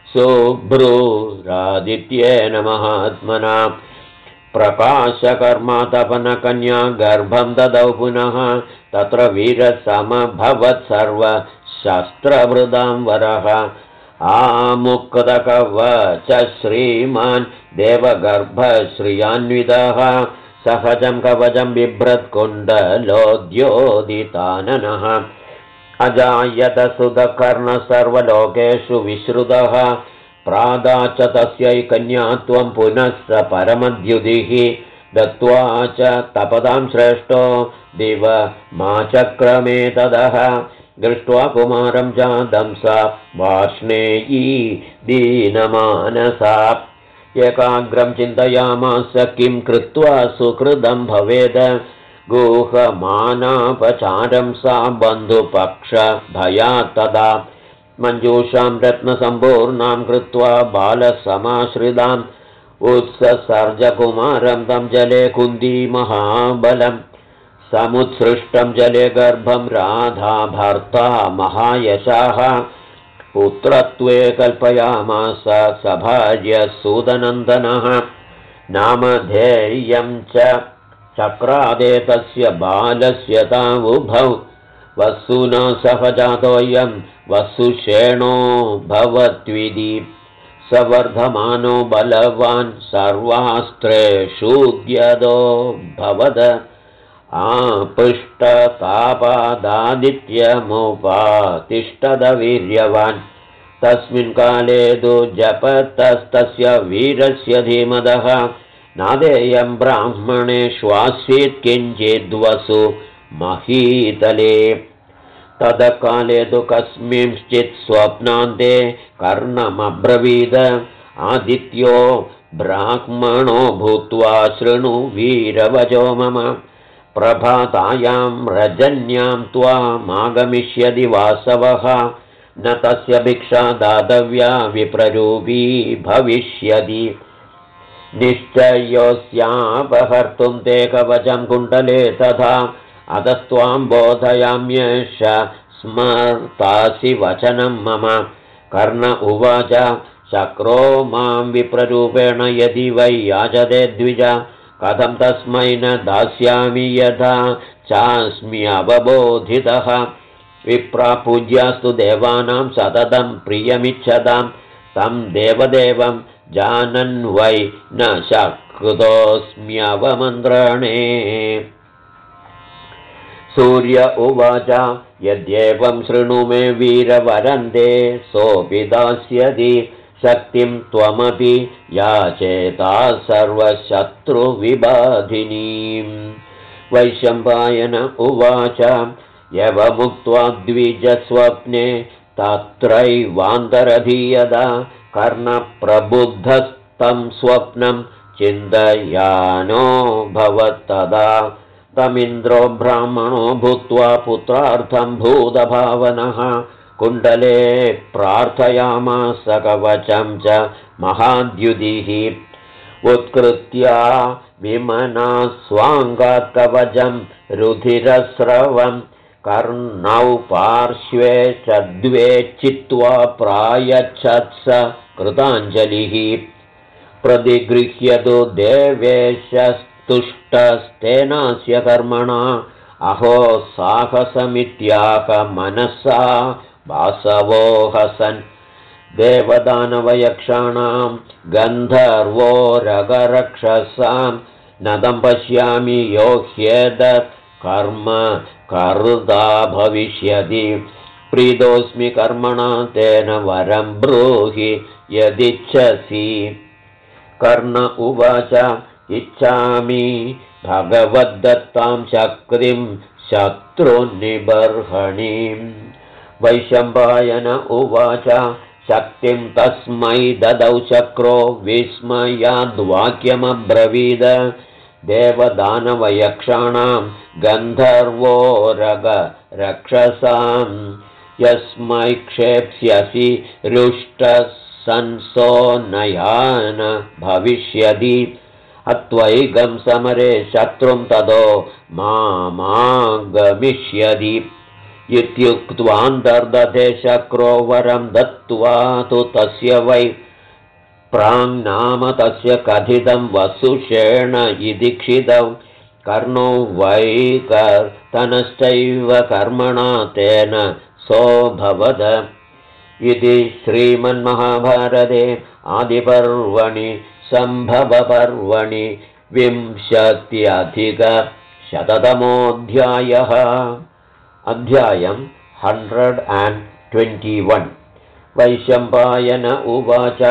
शुभ्रूरादित्येन महात्मना प्रकाशकर्मा तपनकन्या गर्भं ददौ पुनः तत्र वीरसमभवत् सर्वशस्त्रवृदां वरः आमुक्तकवच श्रीमान् देवगर्भश्रियान्वितः सहजं कवचं बिभ्रत्कुण्डलोद्योदिताननः अजायत सुधकर्ण सर्वलोकेषु विश्रुतः प्रादाच तस्यै कन्यात्वं पुनः स परमद्युतिः दत्त्वा च तपदां श्रेष्ठो दिवमाचक्रमे तदः दृष्ट्वा कुमारं जातं सा वार्ष्णेयी दीनमानसा एकाग्रं चिन्तयामास किं कृत्वा सुकृतं भवेद गुहमानापचारं सा बन्धुपक्षभयात् तदा मञ्जूषां रत्नसम्पूर्णां कृत्वा बालसमाश्रिताम् उत्ससर्जकुमारं तं जले कुन्दी महाबलं समुत्सृष्टं जले गर्भं राधा भर्ता महायशाः पुत्रत्वे कल्पयामास सभार्यसूदनन्दनः नामधेयं च चक्रादे तस्य बालस्य तावुभौ वसुना सह जातोऽयं वसुषेणो भवत्विधि सवर्धमानो बलवान् सर्वास्त्रेषूद्यतो भवद आपृष्टतापादादित्यमुपातिष्ठदवीर्यवान् तस्मिन् काले तु जपतस्तस्य वीरस्य धीमदः नादेयं ब्राह्मणेष्वासीत् किञ्चिद्वसु महीतले तदकाले तु कस्मिंश्चित् स्वप्नान्ते कर्णमब्रवीद आदित्यो ब्राह्मणो भूत्वा शृणु वीरवचो मम प्रभातायां रजन्यां त्वामागमिष्यति वासवः न तस्य भिक्षा दातव्या विप्ररूपी भविष्यति निश्चयोऽस्यापहर्तुं ते कवचं कुण्डले तथा अतस्त्वां बोधयाम्येष स्मर्तासि वचनं मम कर्ण उवाच शक्रो मां विप्ररूपेण यदि वै याचते द्विज कथं तस्मै न दास्यामि यथा चास्म्यवबोधितः विप्रापूज्यास्तु देवानां सततं प्रियमिच्छतां तं देवदेवं जानन् वै न शक्तोऽस्म्यवमन्त्रणे सूर्य उवाच यद्येवं शृणु मे वीरवरन्दे सोऽपि दास्यति शक्तिं त्वमपि याचेता सर्वशत्रुविबाधिनीं वैशम्पायन उवाच यवमुक्त्वा द्विजस्वप्ने तत्रैवान्तरधीयदा कर्णप्रबुद्धस्तं स्वप्नं चिन्तयानो भवत्तदा तमिन्द्रो ब्राह्मणो भूत्वा पुत्रार्थं भूतभावनः कुण्डले प्रार्थयामास कवचं च महाद्युतिः उत्कृत्या विमना स्वाङ्गात् कवचं रुधिरस्रवं कर्णौ पार्श्वे च द्वे चित्वा प्रायच्छत्स कृताञ्जलिः प्रतिगृह्यतु देवेशस्तुष्टस्तेनास्य कर्मणा अहो साहसमित्याह मनसा वासवो हसन् देवदानवयक्षाणां गन्धर्वोरगरक्षसां नदं पश्यामि यो ह्येतत् कर्म कर्ता भविष्यति प्रीतोऽस्मि कर्मणा तेन वरं ब्रूहि यदिच्छसि कर्ण उवाच इच्छामि भगवद्दत्तां शक्तिं शत्रुनिबर्हणीं वैशम्पायन उवाच शक्तिं तस्मै ददौ शक्रो विस्मयाद्वाक्यमब्रवीद देवदानवयक्षाणां गन्धर्वोरगरक्षसां यस्मै क्षेप्स्यसि रुष्टः संसो नयान भविष्यति अत्वैगं समरे शत्रुं तदो मामागमिष्यति इत्युक्त्वान्तर्दधे शक्रो वरं दत्त्वा तु तस्य वै प्राङ्नाम तस्य कथितं वसुषेण इदीक्षितौ कर्णो वैकर्तनश्चैव कर्मणा तेन सोऽभवद इति श्रीमन्महाभारते आदिपर्वणि सम्भवपर्वणि 20+100तमोऽध्यायः अध्यायं 121 वैशम्पायन उवाच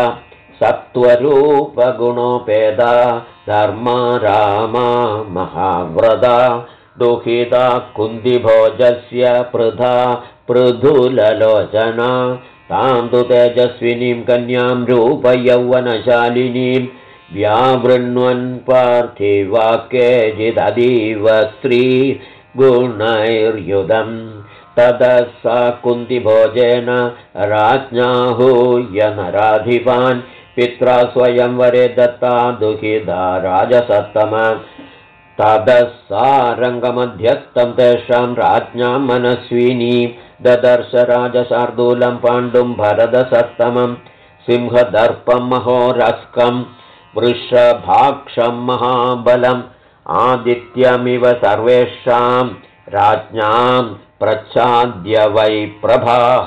सत्त्वरूपगुणोपेदा धर्मा रामा महाव्रता दुहिता कुन्तिभोजस्य पृथा पृथुललोचना तां तु तेजस्विनीं कन्यां रूपयौवनशालिनीं व्यावृण्वन् पार्थिवाक्येचिदतीव स्त्रीगुणैर्युधम् ततः सा कुन्तिभोजेन राज्ञाहूय नराधिपान् पित्रा स्वयंवरे दत्ता दुहिता राजसत्तमा ततः सा रङ्गमध्यस्थं तेषां राज्ञां मनस्विनी ददर्श राजशार्दूलं पाण्डुं भरतसत्तमं सिंहदर्पं महोरस्कं वृषभाक्षं महाबलम् आदित्यमिव सर्वेषां राज्ञां प्रच्छाद्य वै प्रभाः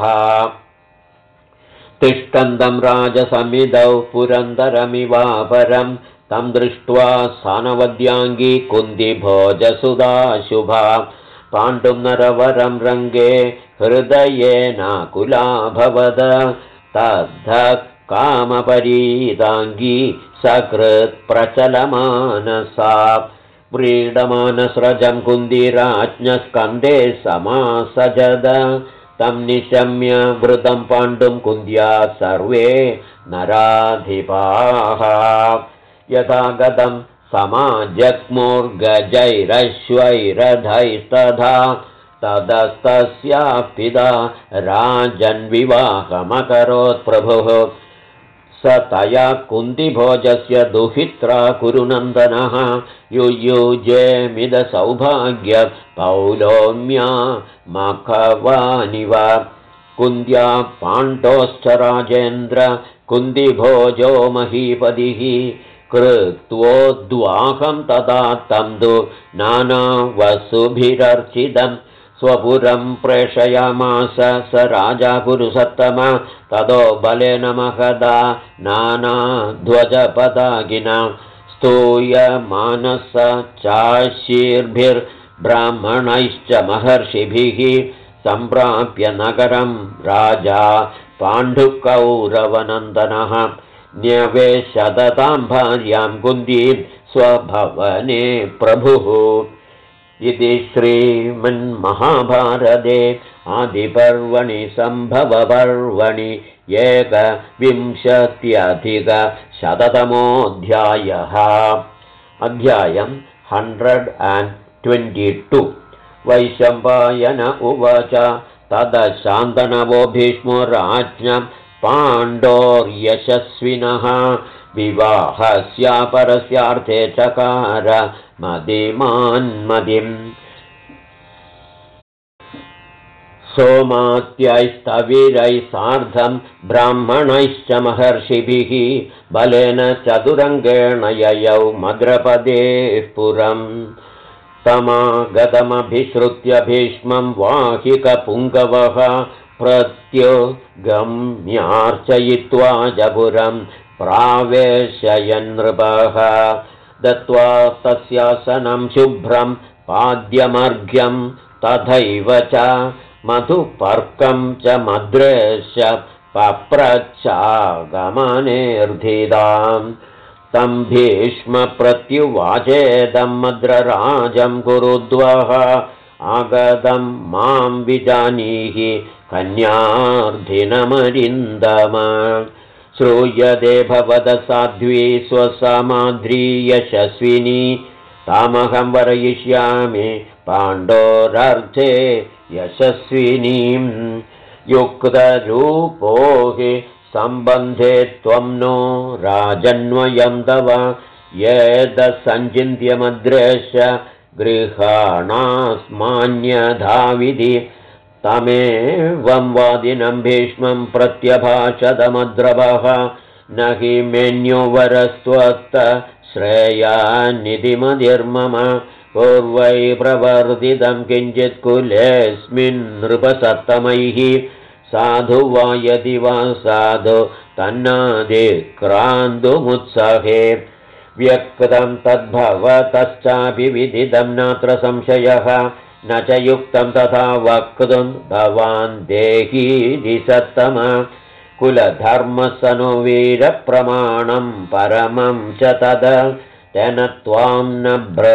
तिष्ठन्तं राजसमिदौ पुरन्दरमिवापरं तं दृष्ट्वा सानवद्याङ्गी कुन्तिभोजसुधा शुभा पाण्डुं नरवरं रङ्गे हृदयेनाकुलाभवद तद्धः कामपरीताङ्गी सकृत्प्रचलमानसा व्रीडमानस्रजं कुन्तीराज्ञस्कन्धे समासजद तं निशम्य वृतं पाण्डुं कुन्द्या सर्वे नराधिपाः यथा गतं समाजग्मुर्गजैरश्वैरथैस्तथा ततस्तस्याः पिता राजन्विवाहमकरोत् प्रभुः स तया कुन्तिभोजस्य दुहित्रा कुरुनन्दनः युयुजेमिदसौभाग्य पौलोम्या मखवानिव कुन्द्या पाण्डोश्च राजेन्द्र कुन्तिभोजो महीपतिः कृत्वोद्वाहं तदा तं तु नानावसुभिरर्चितं स्वपुरं प्रेषयामास स राजा पुरुषोत्तमा ततो बलेन महदा नानाध्वजपदागिना स्तूयमानस चाशीर्भिर्ब्राह्मणैश्च महर्षिभिः सम्प्राप्य नगरं राजा पाण्डुकौरवनन्दनः न्यवेशदतां भार्यां कुन्तीं स्वभवने प्रभुः इति श्रीमन्महाभारते आदिपर्वणि सम्भवपर्वणि 1+100तमोऽध्यायः अध्यायं 122 वैशम्पायन उवाच तदशान्तनवो भीष्मो राज्ञं पाण्डोर्यशस्विनः विवाहस्यापरस्यार्थे चकार मदिमान्मदिम् सोमात्यैस्तविरैः सार्धं ब्राह्मणैश्च महर्षिभिः बलेन चतुरङ्गेण ययौ मद्रपदेः पुरम् समागतमभिश्रुत्य भीष्मं वाहिकपुङ्गवः प्रत्युगम्यार्चयित्वा जपुरं प्रावेशयन्नृपः दत्त्वा तस्यासनं शुभ्रं पाद्यमर्घ्यं तथैव च मधुपर्कं च मद्रेश पप्रच्छागमनेर्धिदां तं भीष्म प्रत्युवाचेदं मद्रराजं कुरुद्वः आगतं मां विजानीहि कन्यार्थिनमरिन्दम श्रूयते भवदसाध्वी स्वसमाध्री यशस्विनी तामहं वरयिष्यामि पाण्डोरर्थे यशस्विनीं युक्तरूपो हि सम्बन्धे त्वं नो राजन्वयं तव येदसञ्चिन्त्यमद्रेश गृहाणास्मान्यधाविधि तमेवं वादिनं भीष्मं प्रत्यभाषदमद्रवः न हि मेन्युवरस्त्वत्त श्रेयान्निधिमधिर्मम पूर्वै प्रवर्धितं किञ्चित् कुलेऽस्मिन् नृपसत्तमैः साधु वा यदि वा साधु तन्नादिक्रान्तुमुत्सहे व्यक्तं तद्भवतश्चापि विदितं नात्र संशयः न च युक्तं तथा वक्तुं भवान् देहीति सत्तम कुलधर्मसनुवीरप्रमाणं परमं च तद तेन त्वां न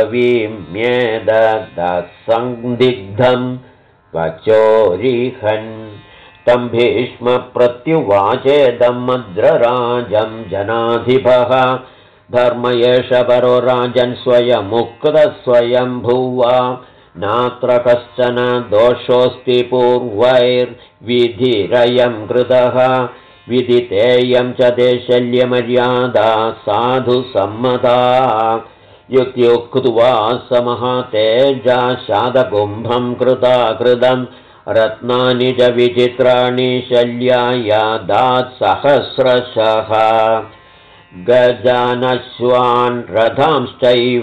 ब्रवीम्येदसन्दिग्धं वचोरिहन् तं भीष्मप्रत्युवाचेदं मद्रराजं जनाधिपः धर्म एष परो राजन् स्वयमुक्तस्वयं भुवा नात्र कश्चन दोषोऽस्ति पूर्वैर्विधिरयं कृतः विदितेयं च ते शल्यमर्यादा साधु सम्मता युक्त्युक्त्वा समहातेजा शादकुम्भं कृताकृतं रत्नानि च विचित्राणि शल्याय दात्सहस्रशः गजानश्वान् रथांश्चैव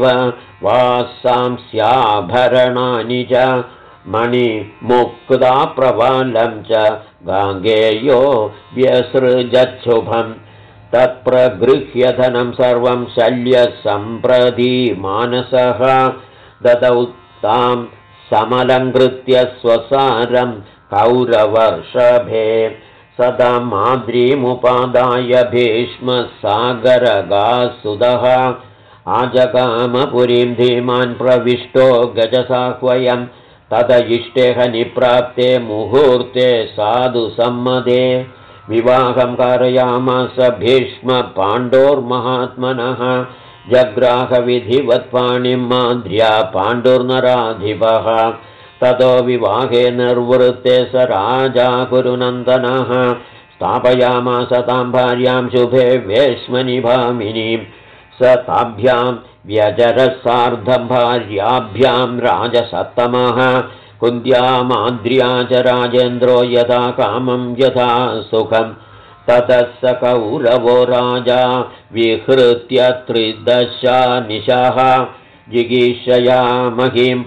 वासांस्याभरणानि च मणिमुक्ता प्रवालं च गाङ्गेयो व्यसृजच्छुभं तत्प्रगृह्य धनं सर्वं शल्यसम्प्रति मानसः ददौ तां समलङ्कृत्य स्वसारं कौरवर्षभे सदा माद्रीमुपादाय भीष्मसागरगासुदः आजगामपुरीं धीमान् प्रविष्टो गजसाह्वयं तद इष्टेह निप्राप्ते मुहूर्ते साधु सम्मदे विवाहं कारयामास भीष्म पाण्डोर्महात्मनः जग्राहविधिवत् पाणिं माद्र्या पाण्डुर्नराधिपः ततो विवाहे निर्वृत्ते स राजा कुरुनन्दनः स्थापयामास तां भार्यां शुभे वेश्मनि भामिनीं स ताभ्यां व्यजरसार्धं भार्याभ्यां राजसत्तमः कुन्त्या माद्र्या च राजेन्द्रो यथा कामं यथा सुखं ततः स कौरवो राजा विहृत्य त्रिदशा निशः जिगीषया महीं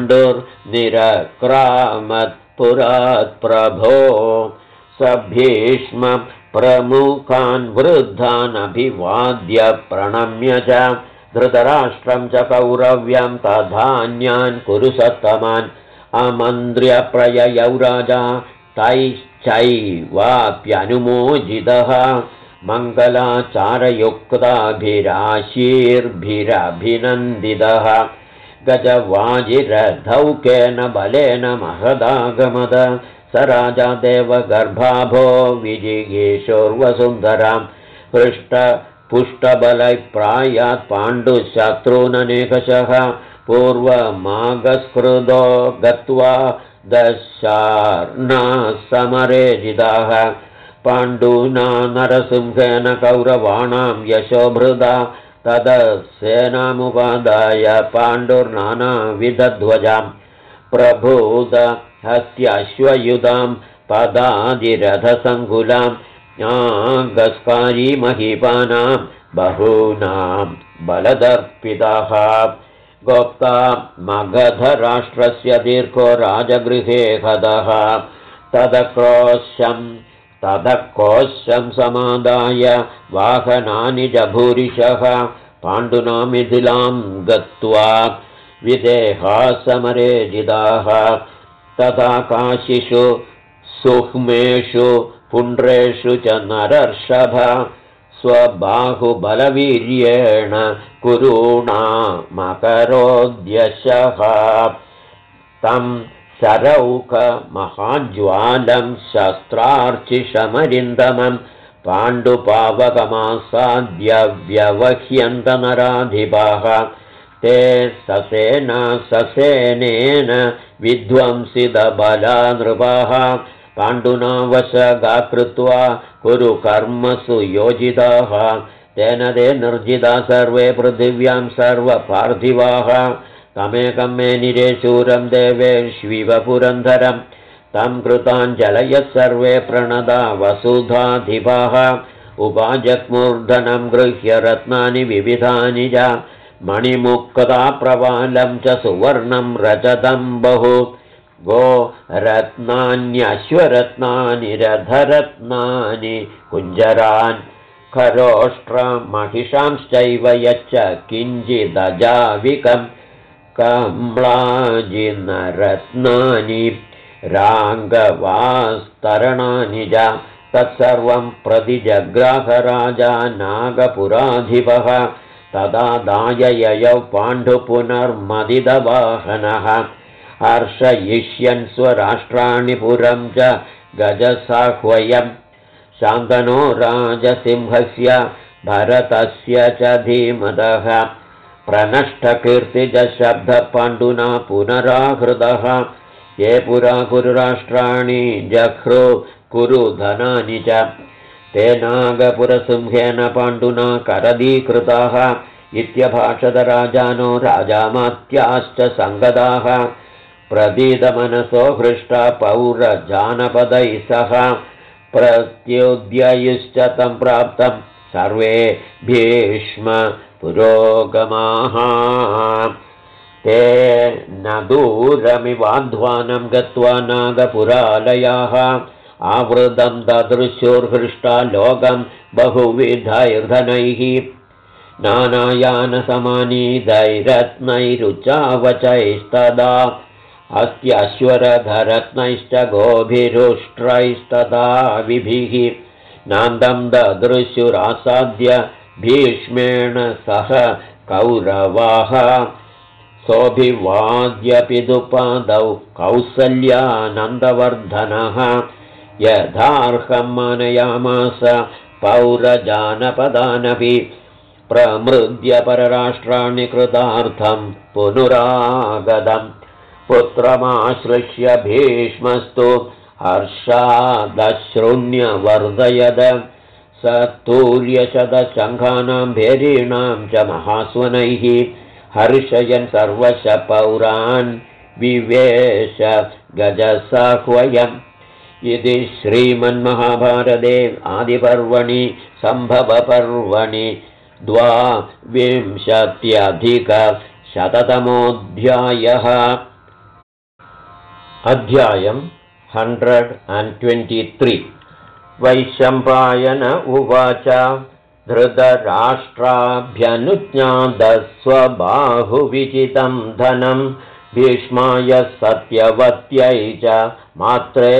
पाण्डुर्निरक्रामत्पुरात् प्रभो स भीष्म प्रमुखान् वृद्धान् अभिवाद्य प्रणम्य च धृतराष्ट्रं च कौरव्यं तथान्यान् कुरु सत्तमान् आमन्त्र्य प्रययौ राजा तैश्चैवाप्यनुमोदितः मङ्गलाचारयुक्ताभिराशीर्भिरभिनन्दितः गजवाजिरधौकेन बलेन महदागमद स राजा देवगर्भाभो विजिगीषोर्वसुन्दरां हृष्टपुष्टबलैप्रायात् पाण्डुशत्रूननेकशः पूर्वमागस्कृतो गत्वा दशार्णसमरे जिताः पाण्डुना नरसिंहेन कौरवाणां यशोभृदा तदसेनामुपादाय पाण्डुर्नानाविधध्वजां प्रभूत हस्त्याश्वयुधां पदादिरथसङ्कुलां नागस्कारीमहीपानां बहूनां बलदर्पिताः गोप्ता मगधराष्ट्रस्य दीर्घो राजगृहे हतः तदकोशं समादाय वाहनानि च भूरिशः पाण्डुना मिथिलां गत्वा विदेहासमरे जिताः तथा काशिषु सुह्मेषु पुण्ड्रेषु च नरर्षभ स्वबाहुबलवीर्येण कुरूणामकरोद्यशः तं सरौकमहाज्वालं शस्त्रार्चिषमरिन्दमं पाण्डुपावकमासाद्य व्यवह्यन्तनराधिपाः ते ससेनेन विध्वंसितबला नृपाः पाण्डुना वशगा कृत्वा कुरु कर्मसु योजिताः तेन ते निर्जिता सर्वे पृथिव्यां सर्वपार्थिवाः तमेकं मेनिरे शूरं देवेष्विव पुरन्धरं तं कृताञ्जलयः सर्वे प्रणदा वसुधाधिपाः उपाजग्मूर्धनं गृह्य रत्नानि विविधानि च मणिमुक्ता प्रवालं च सुवर्णं रजतं बहु गो रत्नान्यश्वरत्नानि रथरत्नानि कुञ्जरान् खरोष्ट्रमहिषांश्चैव यच्च किञ्चिदजाविकं कम्लाजिनरत्नानि राङ्गवास्तरणानि च तत्सर्वं प्रतिजग्राहराजा नागपुराधिपः तदा दायययौ पाण्डुपुनर्मदिदवाहनः हर्षयिष्यन् स्वराष्ट्राणि पुरं च गजसाह्वयम् शान्तनो राजसिंहस्य भरतस्य च धीमतः प्रनष्टकीर्तिजशब्दपाण्डुना पुनराहृतः ये पुरा कुरुराष्ट्राणि जह्रो कुरुधनानि च ते नागपुरसिंहेन पाण्डुना करदीकृताः इत्यभाषतराजानो राजामात्याश्च सङ्गताः प्रतीतमनसो हृष्टा पौरजानपदैः सह प्रत्युद्ययुश्च तं प्राप्तं सर्वे भीष्म पुरोगमाः ते न दूरमिवाध्वानं गत्वा नागपुरालयाः आवृतं ददृशुर्हृष्टा लोकं बहुविधैर्धनैः नानायानसमानीतैरत्नैरुचावचैस्तदा अस्त्यश्वरधरत्नैश्च गोभिरुष्ट्रैस्तदा विभिः नान्दं ददृशुरासाद्य भीष्मेण सह कौरवाः सोऽभिवाद्य पितुपादौ कौसल्यानन्दवर्धनः यथार्हं मानयामास पौरजानपदानपि प्रमृद्य परराष्ट्राणि कृतार्थं पुनरागतम् पुत्रमाश्लिष्य भीष्मस्तु हर्षादश्रुण्यवर्धयद स तूर्यशतशङ्खानां भैरीणां च महास्वनैः हर्षयन् सर्वशः पौरान् विवेश गजसाह्वयम् इति श्रीमन्महाभारते आदिपर्वणि सम्भवपर्वणि 22-अधिकशततमोऽध्यायः अध्यायं 123 वैशम्पायन उवाच धृतराष्ट्राभ्यनुज्ञातस्वबाहुविजितं धनं भीष्माय सत्यवत्यै च मात्रे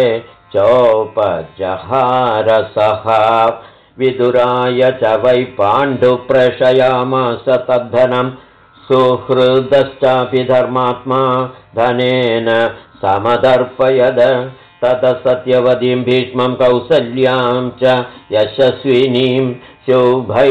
चोपजहारसः विदुराय च वै पाण्डुप्रशयामास तद्धनं सुहृदश्चापि धर्मात्मा धनेन समदर्पयद ततः सत्यवतीं भीष्मं कौसल्यां च यशस्विनीं शुभै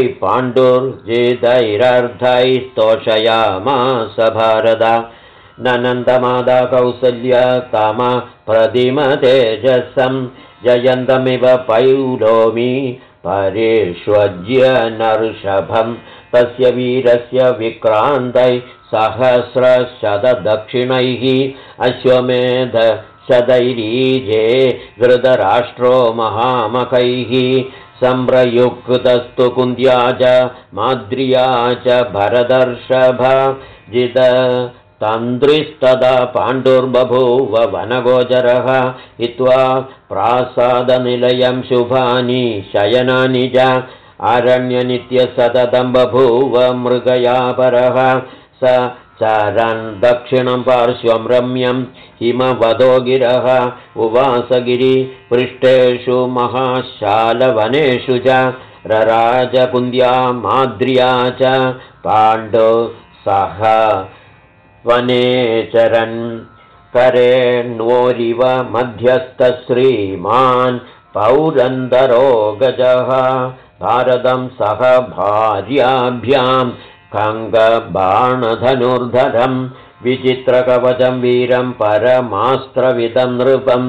पाण्डुर्जितैरर्धैस्तोषयामास भारत ननन्दमादा कौसल्या तम प्रतिमतेजसं जयन्तमिव पैलोमी परिष्वज्य नर्षभं तस्य वीरस्य विक्रान्तैः सहस्रशतदक्षिणैः अश्वमेध शतैरीजे धृतराष्ट्रो महामखैः सम्प्रयुक्तस्तु कुन्त्या च माद्र्या च भरतर्षभ जित तन्द्रिस्तदा पाण्डुर्बभूव वनगोचरः हित्वा प्रासादनिलयं शुभानि शयनानि च आरण्यनित्यसततं बभूव मृगयापरः स चरन् दक्षिणं पार्श्वं रम्यं हिमवदो गिरः उवासगिरिपृष्ठेषु महाशालवनेषु च रराजकुन्द्या माद्र्या च पाण्डु सह वनेचरन् करेण्वोरिव मध्यस्थश्रीमान् पौरन्दरो गजः भारतं सह भार्याभ्यां कङ्गबाणधनुर्धरं विचित्रकवचं वीरं परमास्त्रविदं नृपं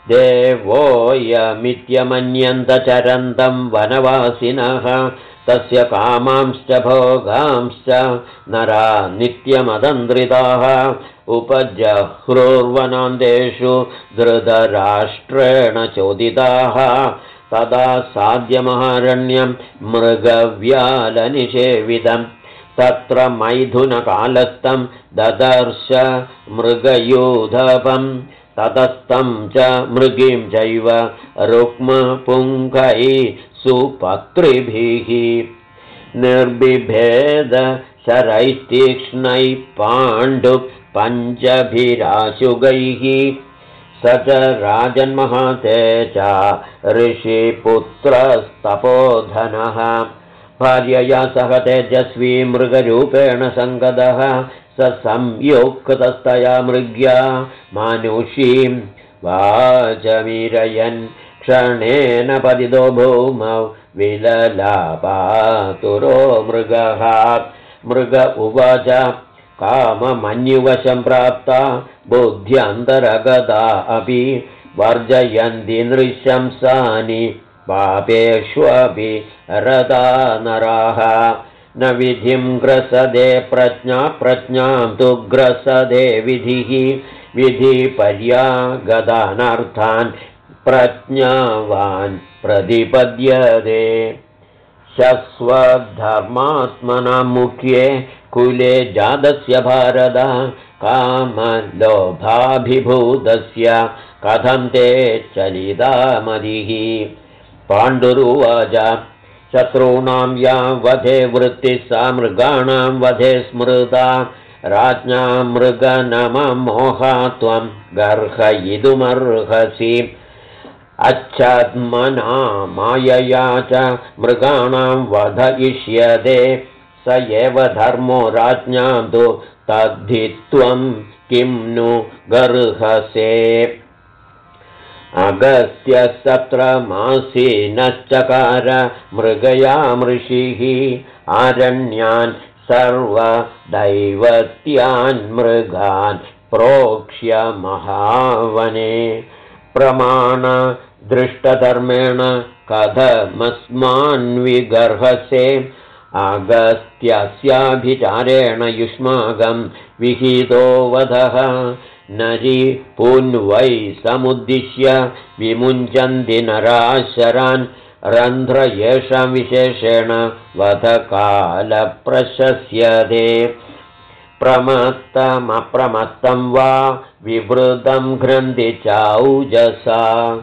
देवोऽयमित्यमन्यन्तचरन्तं वनवासिनः तस्य कामांश्च भोगांश्च नरा नित्यमदन्द्रिताः उपजह्रुर्वनान्तेषु धृतराष्ट्रेण चोदिताः तदा साध्यमहारण्यं मृगव्यालनिषेवितं तत्र मैथुनकालस्थं ददर्श मृगयूधपं ततस्तं च मृगीं चैव रुक्मपुङ्गैः सुपत्रिभिः निर्बिभेद शरैस्तीक्ष्णैः पाण्डुपञ्चभिराशुगैः स च राजन्महातेज ऋषिपुत्रस्तपोधनः भार्यया सह तेजस्वी मृगरूपेण सङ्गतः स संयुक्तस्तया मृग्या मानुषीं वाचमीरयन् क्षणेन पतितो भूमौ विललापातुरो मृगः मृग उवाच काममन्युवशं प्राप्ता बुद्ध्यन्तरगता अपि वर्जयन्ति नृशंसानि पापेष्वपि रता नराः न विधिं ग्रसदे प्रज्ञां तु ग्रसदे विधिः विधिपर्यागदानर्थान् प्रज्ञावान् प्रतिपद्यते शस्वधर्मात्मना मुख्ये कुले जातस्य भारत कामलोभाभिभूतस्य कथं ते चलिता मतिः पाण्डुरुवाच शत्रूणां या वधे वृत्तिः सा मृगाणां वधे स्मृता राज्ञा मृगनममोहा त्वं गर्हयितुमर्हसि अच्छात्मना मायया च मृगाणां वधयिष्यते स एव धर्मो राज्ञां तु तद्धि त्वं किं नु गर्हसे अगस्त्यसत्रमासीनश्चकार मृगया ऋषिः आरण्यान् सर्वदैवत्यान् मृगान् प्रोक्ष्य महावने प्रमाण दृष्टधर्मेण कथमस्मान् विगर्हसे अगस्त्यस्याभिचारेण युष्माकं विहितो वधः नरी पून्वै समुद्दिश्य विमुञ्चन्ति नराशरान् रन्ध्र येषां विशेषेण वधकालप्रशस्यते प्रमत्तमप्रमत्तं वा विवृतं घ्रन्ति चाौजसा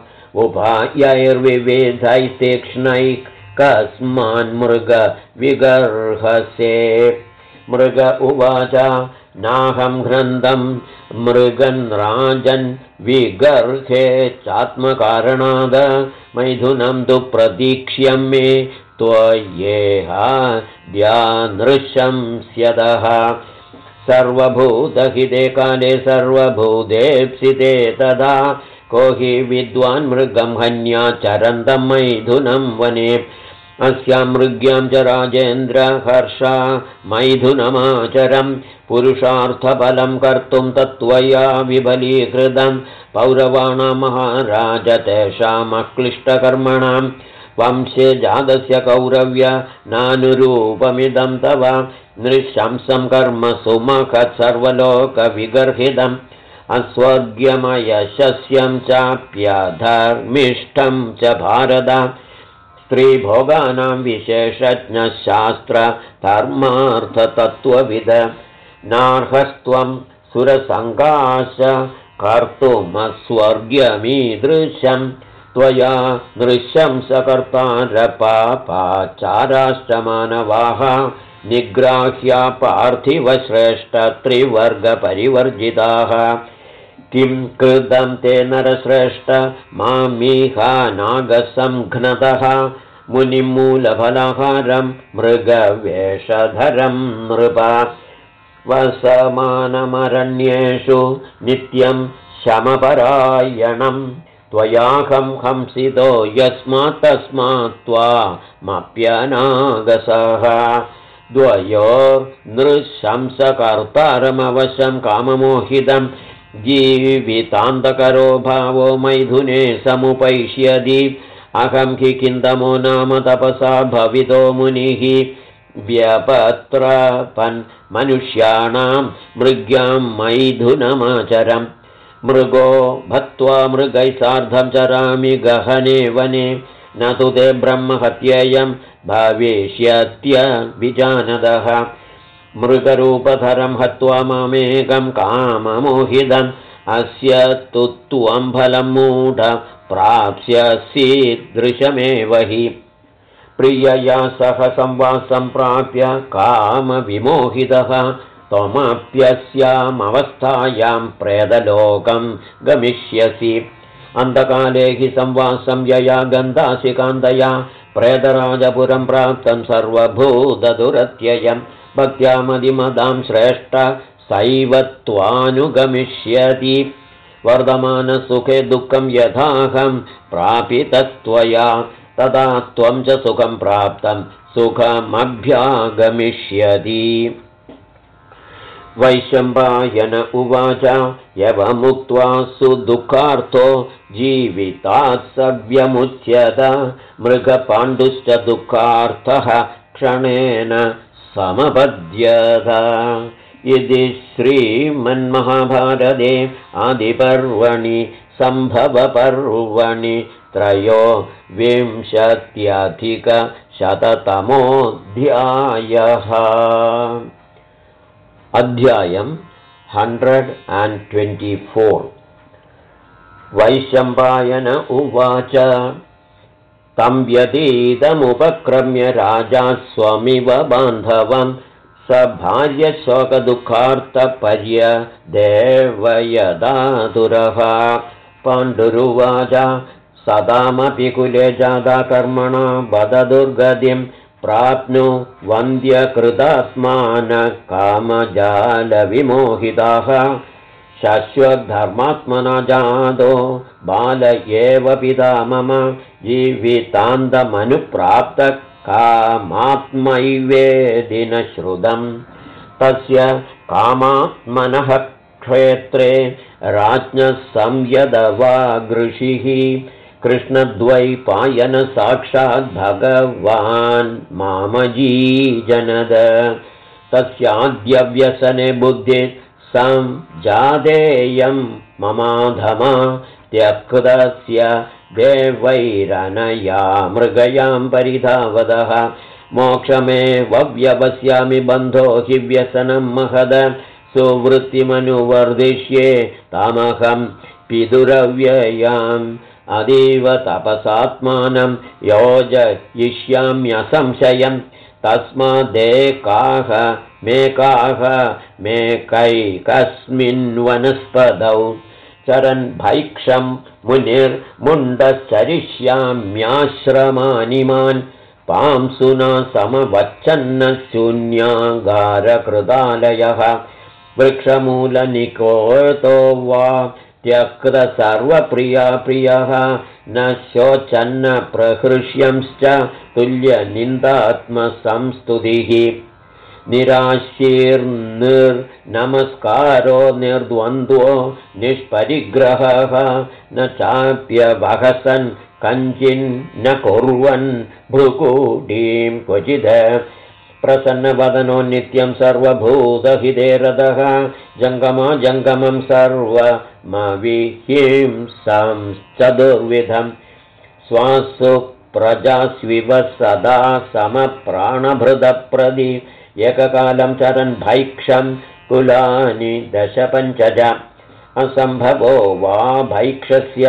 उपायैर्विविधैस्तीक्ष्णैः कस्मान् मृग विगर्हसे मृग उवाच नाहं घ्रन्तं मृगन् राजन् विगर्हे चात्मकारणाद मैथुनं तु प्रतीक्ष्यं मे त्वय्येहाद्यानृशंस्यतः सर्वभूतहिते काले सर्वभूतेप्सिते तदा को हि विद्वान् मृगं हन्या चरन्तं मैथुनं वने अस्यां मृग्यां च राजेन्द्र हर्षा मैथुनमाचरं पुरुषार्थफलं कर्तुं तत्त्वया विफलीकृतं पौरवाणां महाराज तेषामक्लिष्टकर्मणां वंशे जातस्य कौरव्य नानुरूपमिदं तव नृशंसं कर्म सुमखत् सर्वलोकविगर्हितम् अस्वर्ग्यमयशस्यं चाप्यधर्मिष्ठं च भारत स्त्रीभोगानां विशेषज्ञशास्त्रधर्मार्थतत्त्वविद नार्हस्त्वं सुरसङ्काश कर्तुमस्वर्ग्यमीदृशं त्वया नृशंसकर्तारपापाचाराश्च मानवाः निग्राह्या पार्थिवश्रेष्ठ त्रिवर्गपरिवर्जिताः किं कृतं ते नरश्रेष्ठ मामीहानागसंघ्नतः मुनिमूलफलाहारं मृगवेषधरं नृप वसमानमरण्येषु नित्यं शमपरायणं त्वयाहं हंसितो यस्मात् तस्मात् त्वामप्यनागसः द्वयोर्नृशंसकर्तारमवशं काममोहितं जीवितान्तकरो भावो मैथुने समुपैष्यति अहं हि किन्दमो नाम तपसा भवितो मुनिः व्यपत्रपन् मनुष्याणां मृग्यां मैथुनमाचरम् मृगो भत्वा मृगैः सार्धं चरामि गहने वने न तु ते ब्रह्महत्येयं भविष्यत्य विजानदः मृगरूपधरं हत्वा मामेकं काममोहितम् अस्य तु त्वं फलं मूढ प्राप्स्यसीदृशमेव हि प्रियया सह संवासं प्राप्य कामविमोहितः त्वमप्यस्यामवस्थायां प्रेतलोकं गमिष्यसि अन्धकाले हि संवासं यया गन्धासि कान्तया प्रेतराजपुरं प्राप्तं सर्वभूतदुरत्ययं भक्त्या मदिमदां श्रेष्ठ सैव त्वानुगमिष्यति वर्धमानसुखे दुःखं यथाहं प्रापितस्त्वया तदा त्वं च सुखं प्राप्तं सुखमभ्यागमिष्यति वैशम्पायन उवाच यवमुक्त्वा सुदुःखार्थो जीवितात् स व्यमुच्यत मृगपाण्डुश्च दुःखार्थः क्षणेन समपद्यत इति श्रीमन्महाभारते आदिपर्वणि सम्भवपर्वणि 23-अधिकशततमोऽध्यायः अध्यायं 124 वैशम्पायन उवाच तं व्यतीतमुपक्रम्य राजा स्वमिव बान्धवं स भार्यशोकदुःखार्थपर्यदेवयदातुरः पाण्डुरुवाच सदामपि कुले जाता कर्मणा वददुर्गतिं प्राप्नु वन्द्यकृतात्मान कामजालविमोहिताः शाश्वतधर्मात्मना जातो बाल एव पिता मम जीवितान्तमनुप्राप्तः कामात्मैवेदि न श्रुतं तस्य कामात्मनः क्षेत्रे राज्ञः संयदवागृषिः कृष्णद्वैपायन साक्षात् भगवान् मामजीजनद तस्याद्यव्यसने बुद्धिः संजातेयं ममाधमा त्यक्तस्य देवैरनया मृगयां परिधावतः मोक्षमेव व्यवस्यामि बन्धो हि व्यसनं महद सुवृत्तिमनुवर्धिष्ये तामहं पितुरव्ययाम् अतीव तपसात्मानं योजयिष्याम्यसंशयं तस्मादेकाः मेकैकस्मिन् वनस्पतौ चरन् भैक्षं मुनिर्मुण्डश्चरिष्याम्याश्रमानिमान् पांसुना समवच्छन्न शून्यागारकृतालयः वृक्षमूलनिकोतो वा त्यक्त सर्वप्रिया प्रियः न शोचन्न प्रहृष्यंश्च तुल्यनिन्दात्मसंस्तुतिः निराशीर्निर्नमस्कारो निर्द्वन्द्वो निष्परिग्रहः न चाप्यवहसन् कञ्चिन्न कुर्वन् भ्रुकुटीं क्वचिद प्रसन्नवदनो नित्यं सर्वभूतहिते रतः जङ्गमं सर्वमविहिंसं चतुर्विधं स्वासु प्रजास्विव सदा समप्राणभृतप्रति एककालं चरन् भैक्षं कुलानि 15 असम्भवो वा भैक्षस्य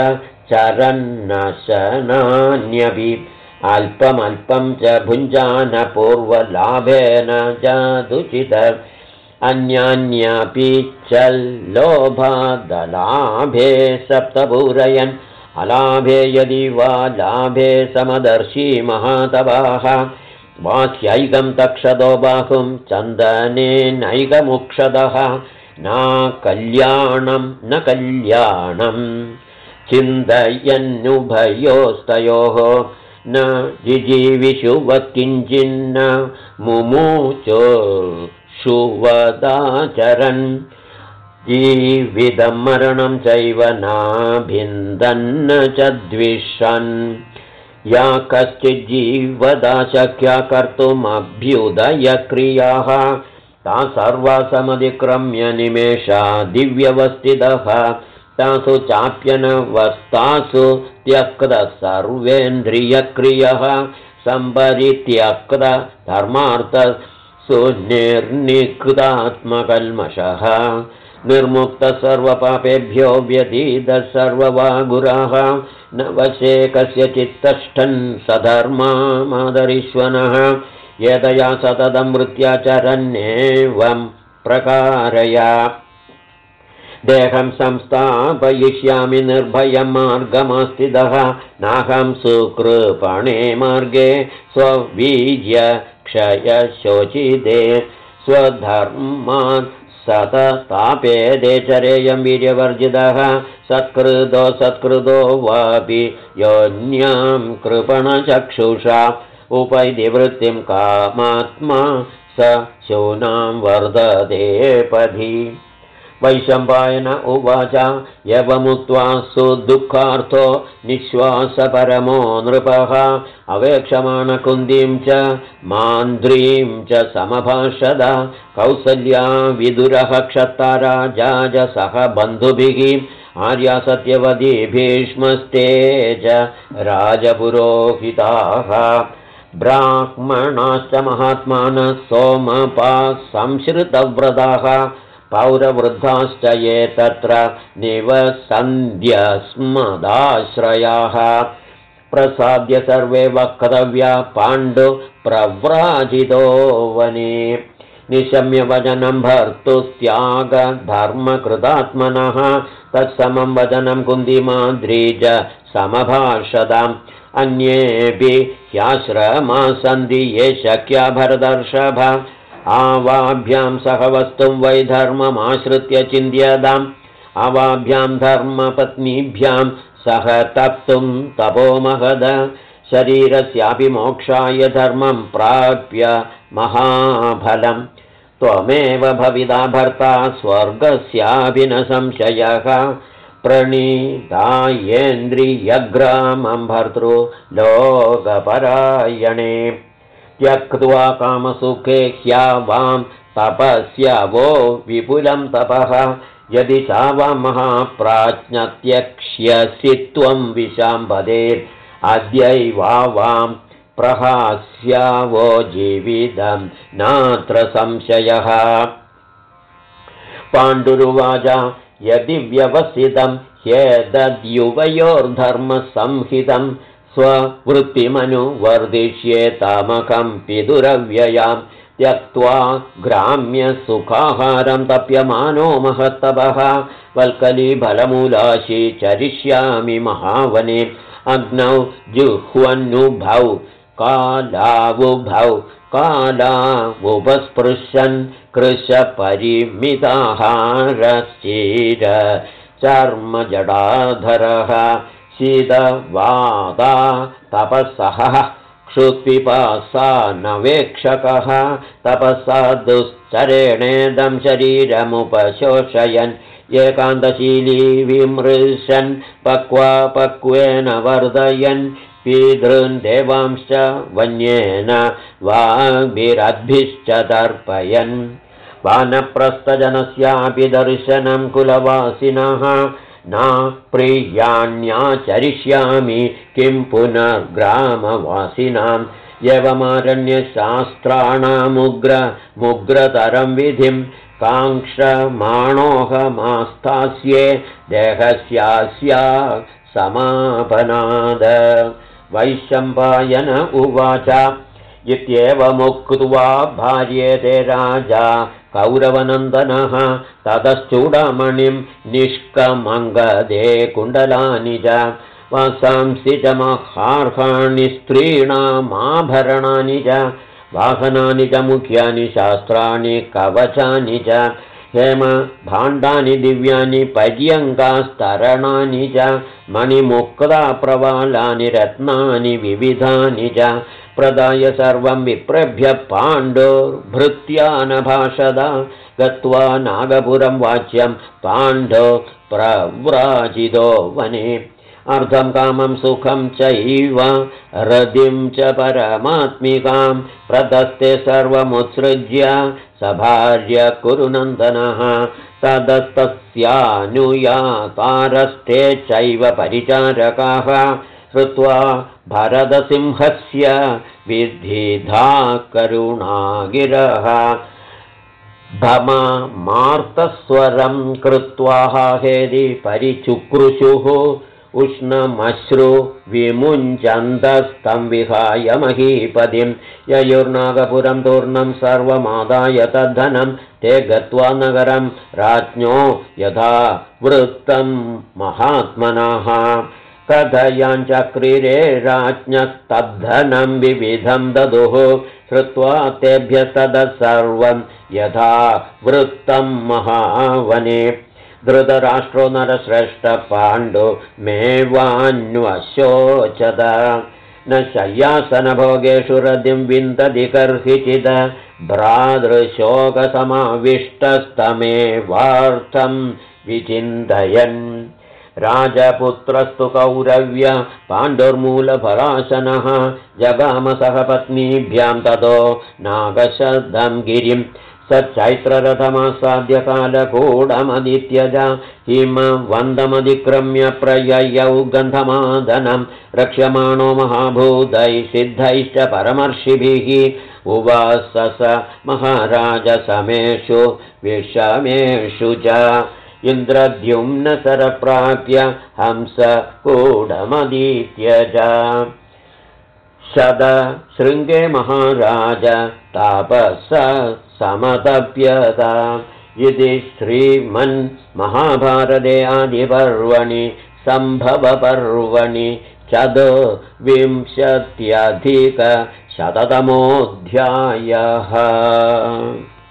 चरन्नशनान्यपि अल्पमल्पं च भुञ्जान पूर्वलाभेन जादुचित अन्यान्यापि च लोभादलाभे सप्तपूरयन् अलाभे यदि वा लाभे समदर्शी महातपाः वाह्यैकं तक्षदो बाहुं चन्दनेनैकमुक्षदः न कल्याणं न कल्याणं चिन्तयन्नुभयोस्तयोः न जिजीविषुवत्किञ्चिन्न मुमुचुर्षुवदाचरन् जीवितं मरणं चैव नाभिन्दन्न च द्विषन् या कश्चिज्जीवदा शक्या कर्तुमभ्युदयक्रियाः ता सर्वा समधिक्रम्य निमेषा दिव्यवस्थितः तासु चाप्यनवस्थासु त्यक्तः सर्वेन्द्रियक्रियः सम्परित्यक्तः धर्मार्थसु निर्निकृतात्मकल्मषः निर्मुक्तः सर्वपापेभ्यो व्यतीतः सर्ववागुराः न वशे कस्यचित्तिष्ठन् सधर्मामादरीश्वनः यदया सततं मृत्याचरन्नेवं प्रकारया देहं संस्थापयिष्यामि निर्भयं मार्गमास्थितः नाहं सुकृपणे मार्गे स्ववीर्यक्षयशोचिते स्वधर्मात् सततापेदे चरेयं वीर्यवर्जितः सत्कृतो वापि योन्यां कृपणचक्षुषा उपैति वृत्तिं कामात्मा स शूनां वर्धते पथि वैशम्पायन उवाच यवमुक्त्वा सुदुःखार्थो निःश्वासपरमो नृपः अवेक्षमाणकुन्दीं च मान्द्रीं च समभाषद कौसल्या विदुरः क्षत्तराजा च सह बन्धुभिः आर्या सत्यवती भीष्मस्ते च राजपुरोहिताः ब्राह्मणाश्च महात्मानः सोमपाः संश्रितव्रताः पौरवृद्धाश्च ये तत्र निवसन्त्यस्मदाश्रयाः प्रसाद्य सर्वे वक्तव्या पाण्डुप्रव्राजितो वने निशम्य वचनं भर्तुस्त्यागधर्मकृतात्मनः तत्समं वचनं कुन्तीमाद्रीज समभाषताम् अन्येऽपि ह्याश्रमा सन्ति ये शक्या भरतर्षभ आवाभ्यां सह वस्तुं वै धर्ममाश्रित्य चिन्त्यताम् आवाभ्यां धर्मपत्नीभ्यां सह तप्तुं तपोमहद शरीरस्यापि मोक्षाय धर्मं प्राप्य महाफलं त्वमेव भविता भर्ता स्वर्गस्यापि न संशयः प्रणीतायेन्द्रियग्रामं भर्तृलोकपरायणे त्यक्त्वा कामसुखे ह्यावां तपस्य वो विपुलं तपः यदि सा वां महाप्राज्ञत्यक्ष्यसि त्वं विशाम्पदे अद्यैवावां प्रहास्यावो जीवितं नात्र संशयः पाण्डुरुवाच यदि व्यवसितं ह्येतद्युवयोर्धर्मसंहितं स्ववृत्तिमनुवर्धिष्ये तामकं पितुरव्ययां त्यक्त्वा ग्राम्यसुखाहारं तप्यमानो महत्तपः वल्कलीफलमूलाशी चरिष्यामि महावने अग्नौ जुह्वन्नुभौ कालावुभौ कालावुपस्पृशन् कृशपरिमिताहारश्चीर चर्मजडाधरः शीतवादा तपसः क्षुत्पिपासा नवेक्षकः तपसा दुश्चरेणेदं शरीरमुपशोषयन् एकान्तशीली विमृशन् पक्वेन वर्धयन् पीतॄन् देवांश्च वन्येन वाग्भिरद्भिश्च तर्पयन् वानप्रस्थजनस्यापि दर्शनं कुलवासिनः न प्रियाण्याचरिष्यामि किं पुनर्ग्रामवासिनां यवमारण्यशास्त्राणामुग्रतरं विधिं काङ्क्षमाणोऽहमास्थास्ये देहस्यास्या समापनाद वैशम्पायन उवाच इत्येवमुक्त्वा भार्येते राजा कौरवनन्दनः ततश्चूडामणिं निष्कमङ्गदे कुण्डलानि च वासांसि च महार्हाणि स्त्रीणामाभरणानि च वाहनानि च मुख्यानि शास्त्राणि कवचानि च हेम भाण्डानि दिव्यानि पर्यङ्कास्तरणानि च मणिमुक्ताप्रवालानि रत्नानि विविधानि च प्रदाय सर्वं विप्रेभ्य पाण्डोर्भृत्यानभाषद गत्वा नागपुरं वाच्यं पाण्डो प्रव्राजितो वने अर्धं कामं सुखं चैव रतिं च परमात्मिकां प्रदस्ते सर्वमुत्सृज्य सभार्य कुरुनन्दनः तदस्तस्यानुयातारस्ते चैव परिचारकाः श्रुत्वा भरतसिंहस्य विद्धिधा करुणागिरः भमार्तस्वरं कृत्वा हेदि परिचुक्रुषुः उष्णमश्रु विमुञ्चन्तस्तं विहाय महीपतिं ययुर्नागपुरं तूर्णं सर्वमादाय तद्धनं ते गत्वा नगरं राज्ञो यथा वृत्तं महात्मनः कथयाञ्चक्रिरे राज्ञस्तद्धनं विविधं ददुः श्रुत्वा तेभ्यस्ततः सर्वं यथा वृत्तं महावने धृतराष्ट्रो नरश्रेष्ठ पाण्डो मेवान्वशोचत न शय्यासनभोगेषु रतिं विन्दति कर्हिचित् भ्रातृशोकसमाविष्टस्तमेवार्थं विचिन्तयन् राजपुत्रस्तु कौरव्य पाण्डुर्मूलपराशनः जगाम सह पत्नीभ्यां ततो नागशब्दं गिरिं स चैत्ररथमासाद्य कालकूटमदित्यज हिमवन्दमतिक्रम्य प्रययौ गन्धमादनं रक्ष्यमाणो महाभूतैः सिद्धैश्च परमर्षिभिः उवास स महाराजसमेषु विषमेषु च इन्द्रद्युम्नसरप्राप्य हंसकूटमदित्य च शतशृङ्गे महाराज तापस समतप्यत इति श्रीमन्महाभारते आदिपर्वणि सम्भवपर्वणि चतुर्विंशत्यधिकशततमोऽध्यायः।